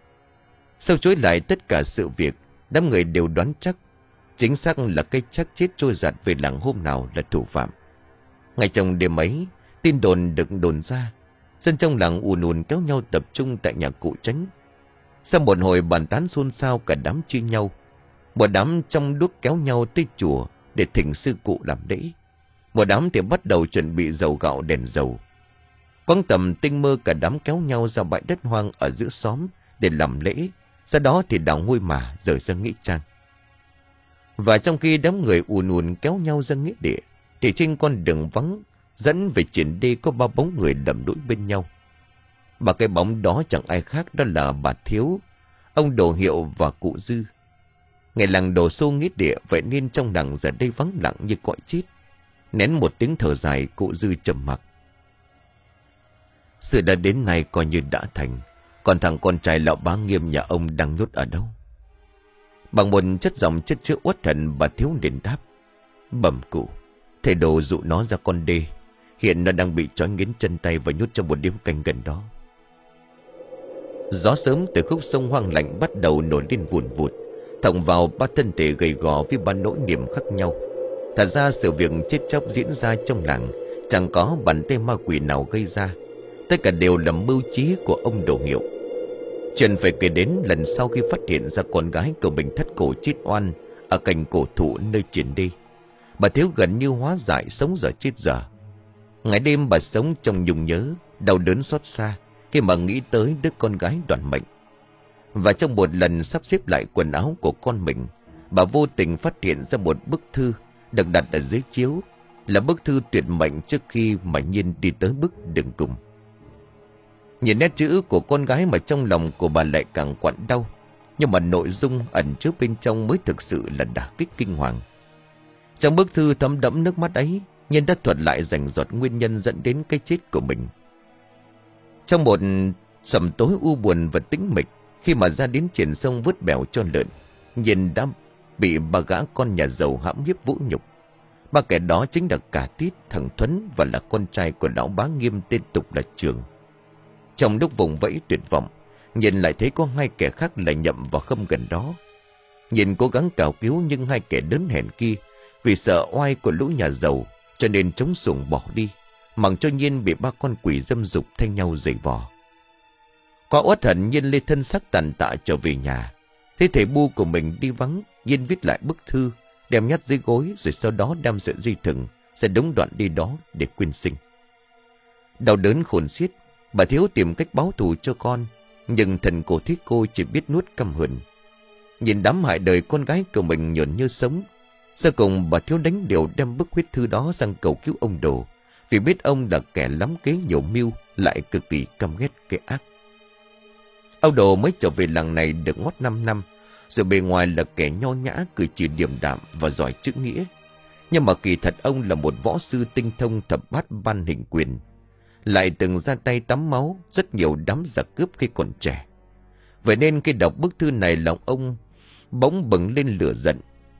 Sau chối lại tất cả sự việc, đám người đều đoán chắc chính xác là cái xác chết trôi giạt về làng hôm nào là thủ phạm. Ngay trong đêm ấy, tin đồn được đồn ra, dân trong làng ùn ùn kéo nhau tập trung tại nhà cụ Tránh. Sau một hồi bàn tán xôn xao, cả đám chia nhau. Một đám trong đuốc kéo nhau tới chùa để thỉnh sư cụ làm lễ. Một đám thì bắt đầu chuẩn bị dầu gạo đèn dầu. Quang tầm tinh mơ, cả đám kéo nhau ra bãi đất hoang ở giữa xóm để làm lễ. Sau đó thì đào ngôi mả rời ra nghĩa trang. Và trong khi đám người ùn ùn kéo nhau ra nghĩa địa, thì trên con đường vắng dẫn về triển đê có ba bóng người đầm đuổi bên nhau. Ba cái bóng đó chẳng ai khác, đó là bà Thiếu, ông Đồ Hiệu và cụ Dư. Ngày làng đổ xô nghĩa địa, vậy nên trong làng giờ đây vắng lặng như cõi chết. Nén một tiếng thở dài, cụ Dư trầm mặc. Sự đã đến nay coi như đã thành. Còn thằng con trai lão Bá Nghiêm nhà ông đang nhốt ở đâu? Bằng một chất giọng chất chứa uất hận, bà Thiếu liền đáp. Bẩm cụ, thầy Đồ dụ nó ra con đê. Hiện nó đang bị trói nghiến chân tay và nhốt trong một điếm canh gần đó. Gió sớm từ khúc sông hoang lạnh bắt đầu nổi lên vùn vụt, thòng vào ba thân thể gầy gò với ba nỗi niềm khác nhau. Thật ra sự việc chết chóc diễn ra trong làng chẳng có bàn tay ma quỷ nào gây ra. Tất cả đều là mưu trí của ông Đồ Hiệu. Chuyện phải kể đến lần sau khi phát hiện ra con gái của mình thắt cổ chết oan ở cành cổ thụ nơi triển đê. Bà Thiếu gần như hóa dại, sống dở chết dở. Ngày đêm bà sống trong nhung nhớ, đau đớn xót xa khi mà nghĩ tới đứa con gái đoàn mệnh. Và trong một lần sắp xếp lại quần áo của con mình, bà vô tình phát hiện ra một bức thư được đặt ở dưới chiếu, là bức thư tuyệt mệnh trước khi mà Nhiên đi tới bức đường cùng. Nhìn nét chữ của con gái mà trong lòng của bà lại càng quặn đau. Nhưng mà nội dung ẩn chứa bên trong mới thực sự là đả kích kinh hoàng. Trong bức thư thấm đẫm nước mắt ấy, Nhiên đã thuật lại rành rọt nguyên nhân dẫn đến cái chết của mình. Trong một sầm tối u buồn và tĩnh mịch, khi mà ra đến triển sông vớt bèo cho lợn, Nhiên đã bị ba gã con nhà giàu hãm hiếp vũ nhục. Ba kẻ đó chính là Cả Tít, thằng Thuấn và là con trai của lão Bá Nghiêm tên tục là Trường. Trong lúc vùng vẫy tuyệt vọng, Nhiên lại thấy có hai kẻ khác lại nhậm vào khâm gần đó. Nhìn cố gắng cào cứu nhưng hai kẻ đớn hèn kia vì sợ oai của lũ nhà giàu cho nên chống sủng bỏ đi, mặc cho Nhiên bị ba con quỷ dâm dục thay nhau giày vò. Qua uất hận, Nhiên lê thân xác tàn tạ trở về nhà. Thấy thầy Bu của mình đi vắng, Nhiên viết lại bức thư, đem nhát dưới gối, rồi sau đó đem sợi dây thừng sẽ đống đoạn đi đó để quyên sinh. Đau đớn khôn xiết, bà Thiếu tìm cách báo thù cho con, nhưng thần cổ thích cô chỉ biết nuốt căm hận. Nhìn đám hại đời con gái của mình nhuần như sống, sau cùng bà Thiếu đánh điều đem bức huyết thư đó sang cầu cứu ông Đồ, vì biết ông là kẻ lắm kế nhiều mưu, lại cực kỳ căm ghét cái ác. Ông Đồ mới trở về làng này được ngót năm năm, rồi bề ngoài là kẻ nho nhã, cử chỉ điềm đạm và giỏi chữ nghĩa. Nhưng mà kỳ thật ông là một võ sư tinh thông thập bát ban hình quyền, lại từng ra tay tắm máu rất nhiều đám giặc cướp khi còn trẻ. Vậy nên khi đọc bức thư này, lòng ông bỗng bừng lên lửa giận.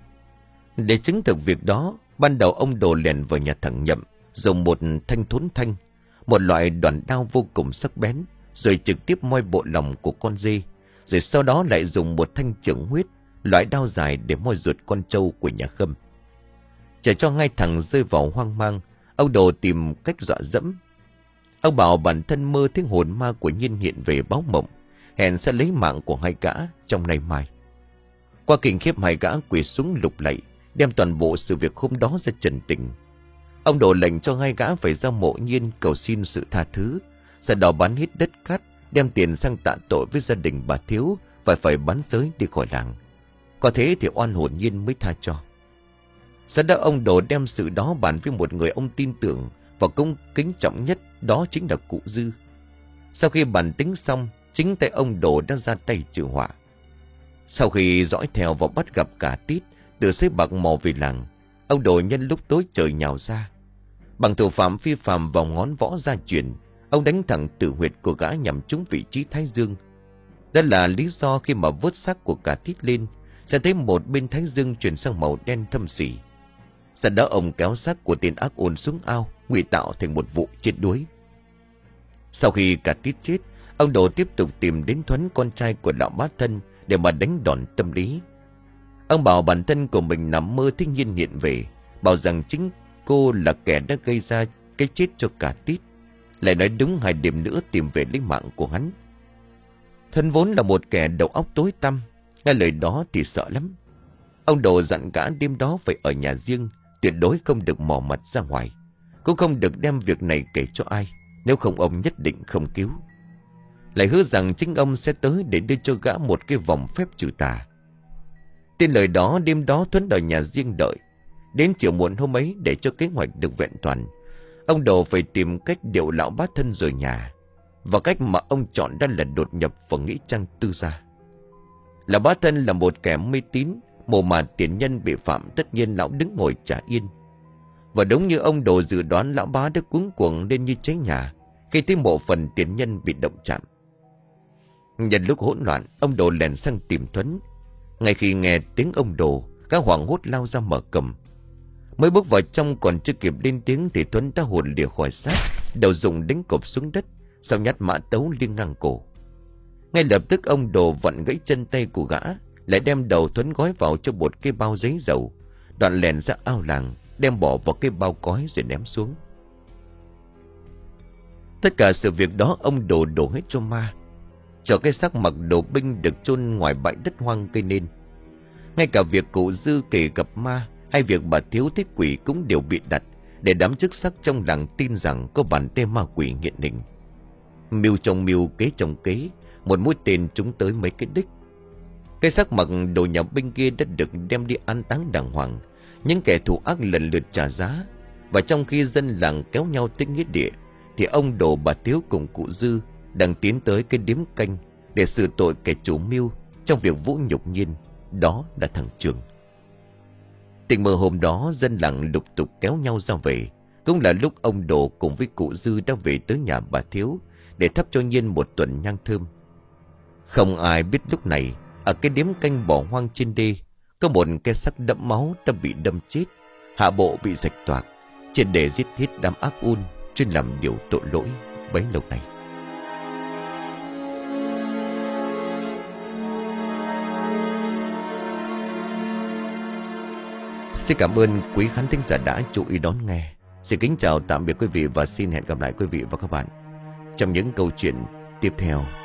Để chứng thực việc đó, ban đầu ông Đồ lèn vào nhà thằng Nhậm, dùng một thanh thốn thanh, một loại đoạn đao vô cùng sắc bén, rồi trực tiếp moi bộ lòng của con dê, rồi sau đó lại dùng một thanh chưởng huyết, loại đao dài để moi ruột con trâu của nhà Khâm. Chờ cho ngay thằng rơi vào hoang mang, ông Đồ tìm cách dọa dẫm. Ông bảo bản thân mơ thấy hồn ma của Nhiên hiện về báo mộng, hẹn sẽ lấy mạng của hai gã trong nay mai. Qua kinh khiếp, hai gã quỳ xuống lục lạy, đem toàn bộ sự việc hôm đó ra trần tình. Ông Đồ lệnh cho hai gã phải ra mộ Nhiên cầu xin sự tha thứ, sau đó bán hết đất cát, đem tiền sang tạ tội với gia đình bà Thiếu và phải bán giới đi khỏi làng. Có thế thì oan hồn Nhiên mới tha cho. Sau đó ông Đồ đem sự đó bàn với một người ông tin tưởng và cung kính trọng nhất, đó chính là cụ Dư. Sau khi bàn tính xong, chính tay ông Đồ đã ra tay trừ họa. Sau khi dõi theo và bắt gặp cả Tít từ xếp bạc mò về làng, ông Đồ nhân lúc tối trời nhào ra, bằng thủ phạm phi phàm vào ngón võ gia truyền, ông đánh thẳng tử huyệt của gã nhằm trúng vị trí thái dương. Đó là lý do khi mà vớt xác của cả Tít lên, sẽ thấy một bên thái dương chuyển sang màu đen thâm sỉ. Sau đó ông kéo xác của tên ác ôn xuống ao, ngụy tạo thành một vụ chết đuối. Sau khi cả Tít chết, ông Đồ tiếp tục tìm đến Thuấn, con trai của lão bá thân, để mà đánh đòn tâm lý. Ông bảo bản thân của mình nằm mơ thấy Nhiên hiện về, bảo rằng chính cô là kẻ đã gây ra cái chết cho cả Tít, lại nói đúng hai đêm nữa tìm về lấy mạng của hắn. Thân vốn là một kẻ đầu óc tối tăm, nghe lời đó thì sợ lắm. Ông Đồ dặn gã đêm đó phải ở nhà riêng, tuyệt đối không được mò mặt ra ngoài, cũng không được đem việc này kể cho ai, nếu không ông nhất định không cứu. Lại hứa rằng chính ông sẽ tới để đưa cho gã một cái vòng phép trừ tà. Tin lời đó, đêm đó Thuấn ở nhà riêng đợi. Đến chiều muộn hôm ấy, để cho kế hoạch được vẹn toàn, ông Đồ phải tìm cách điệu lão bá thân rời nhà. Và cách mà ông chọn đã là đột nhập vào nghĩa trang tư gia. Lão bá thân là một kẻ mê tín, mồ mà tiền nhân bị phạm, tất nhiên lão đứng ngồi chả yên. Và đúng như ông Đồ dự đoán, lão bá đã cuống cuồng lên như cháy nhà khi thấy mộ phần tiền nhân bị động chạm. Nhân lúc hỗn loạn, ông Đồ lèn sang tìm Thuấn. Ngay khi nghe tiếng ông Đồ, các hoảng hốt lao ra mở cầm. Mới bước vào trong còn chưa kịp lên tiếng thì Thuấn đã hồn lìa khỏi xác, đầu dùng đánh cộp xuống đất, sau nhát mã tấu liêng ngang cổ. Ngay lập tức ông Đồ vặn gãy chân tay của gã, lại đem đầu Thuấn gói vào cho một cái bao giấy dầu, đoạn lèn ra ao làng, đem bỏ vào cái bao cói rồi ném xuống. Tất cả sự việc đó ông Đồ đổ hết cho ma, cho cái xác mặc đồ binh được chôn ngoài bãi đất hoang cây nên. Ngay cả việc cụ Dư kể gặp ma, hay việc bà Thiếu thích quỷ cũng đều bị đặt để đám chức sắc trong làng tin rằng có bản tê ma quỷ hiện hình. Mưu trong mưu, kế trong kế, một mũi tên trúng tới mấy cái đích. Cái xác mặc đồ nhà binh kia đã được đem đi an táng đàng hoàng. Những kẻ thù ác lần lượt trả giá, và trong khi dân làng kéo nhau tới nghĩa địa, thì ông Đồ, bà Thiếu cùng cụ Dư đang tiến tới cái điếm canh để xử tội kẻ chủ mưu trong việc vũ nhục Nhiên, đó là thằng Trường. Tình mơ hôm đó, dân làng lục tục kéo nhau ra về, cũng là lúc ông Đồ cùng với cụ Dư đã về tới nhà bà Thiếu để thắp cho Nhiên một tuần nhang thơm. Không ai biết lúc này, ở cái điếm canh bỏ hoang trên đê, có một cái xác đẫm máu đã bị đâm chết, hạ bộ bị rạch toạc, triệt để giết hết đám ác ôn chuyên làm điều tội lỗi bấy lâu nay. Xin cảm ơn quý khán thính giả đã chú ý đón nghe. Xin kính chào tạm biệt quý vị và xin hẹn gặp lại quý vị và các bạn trong những câu chuyện tiếp theo.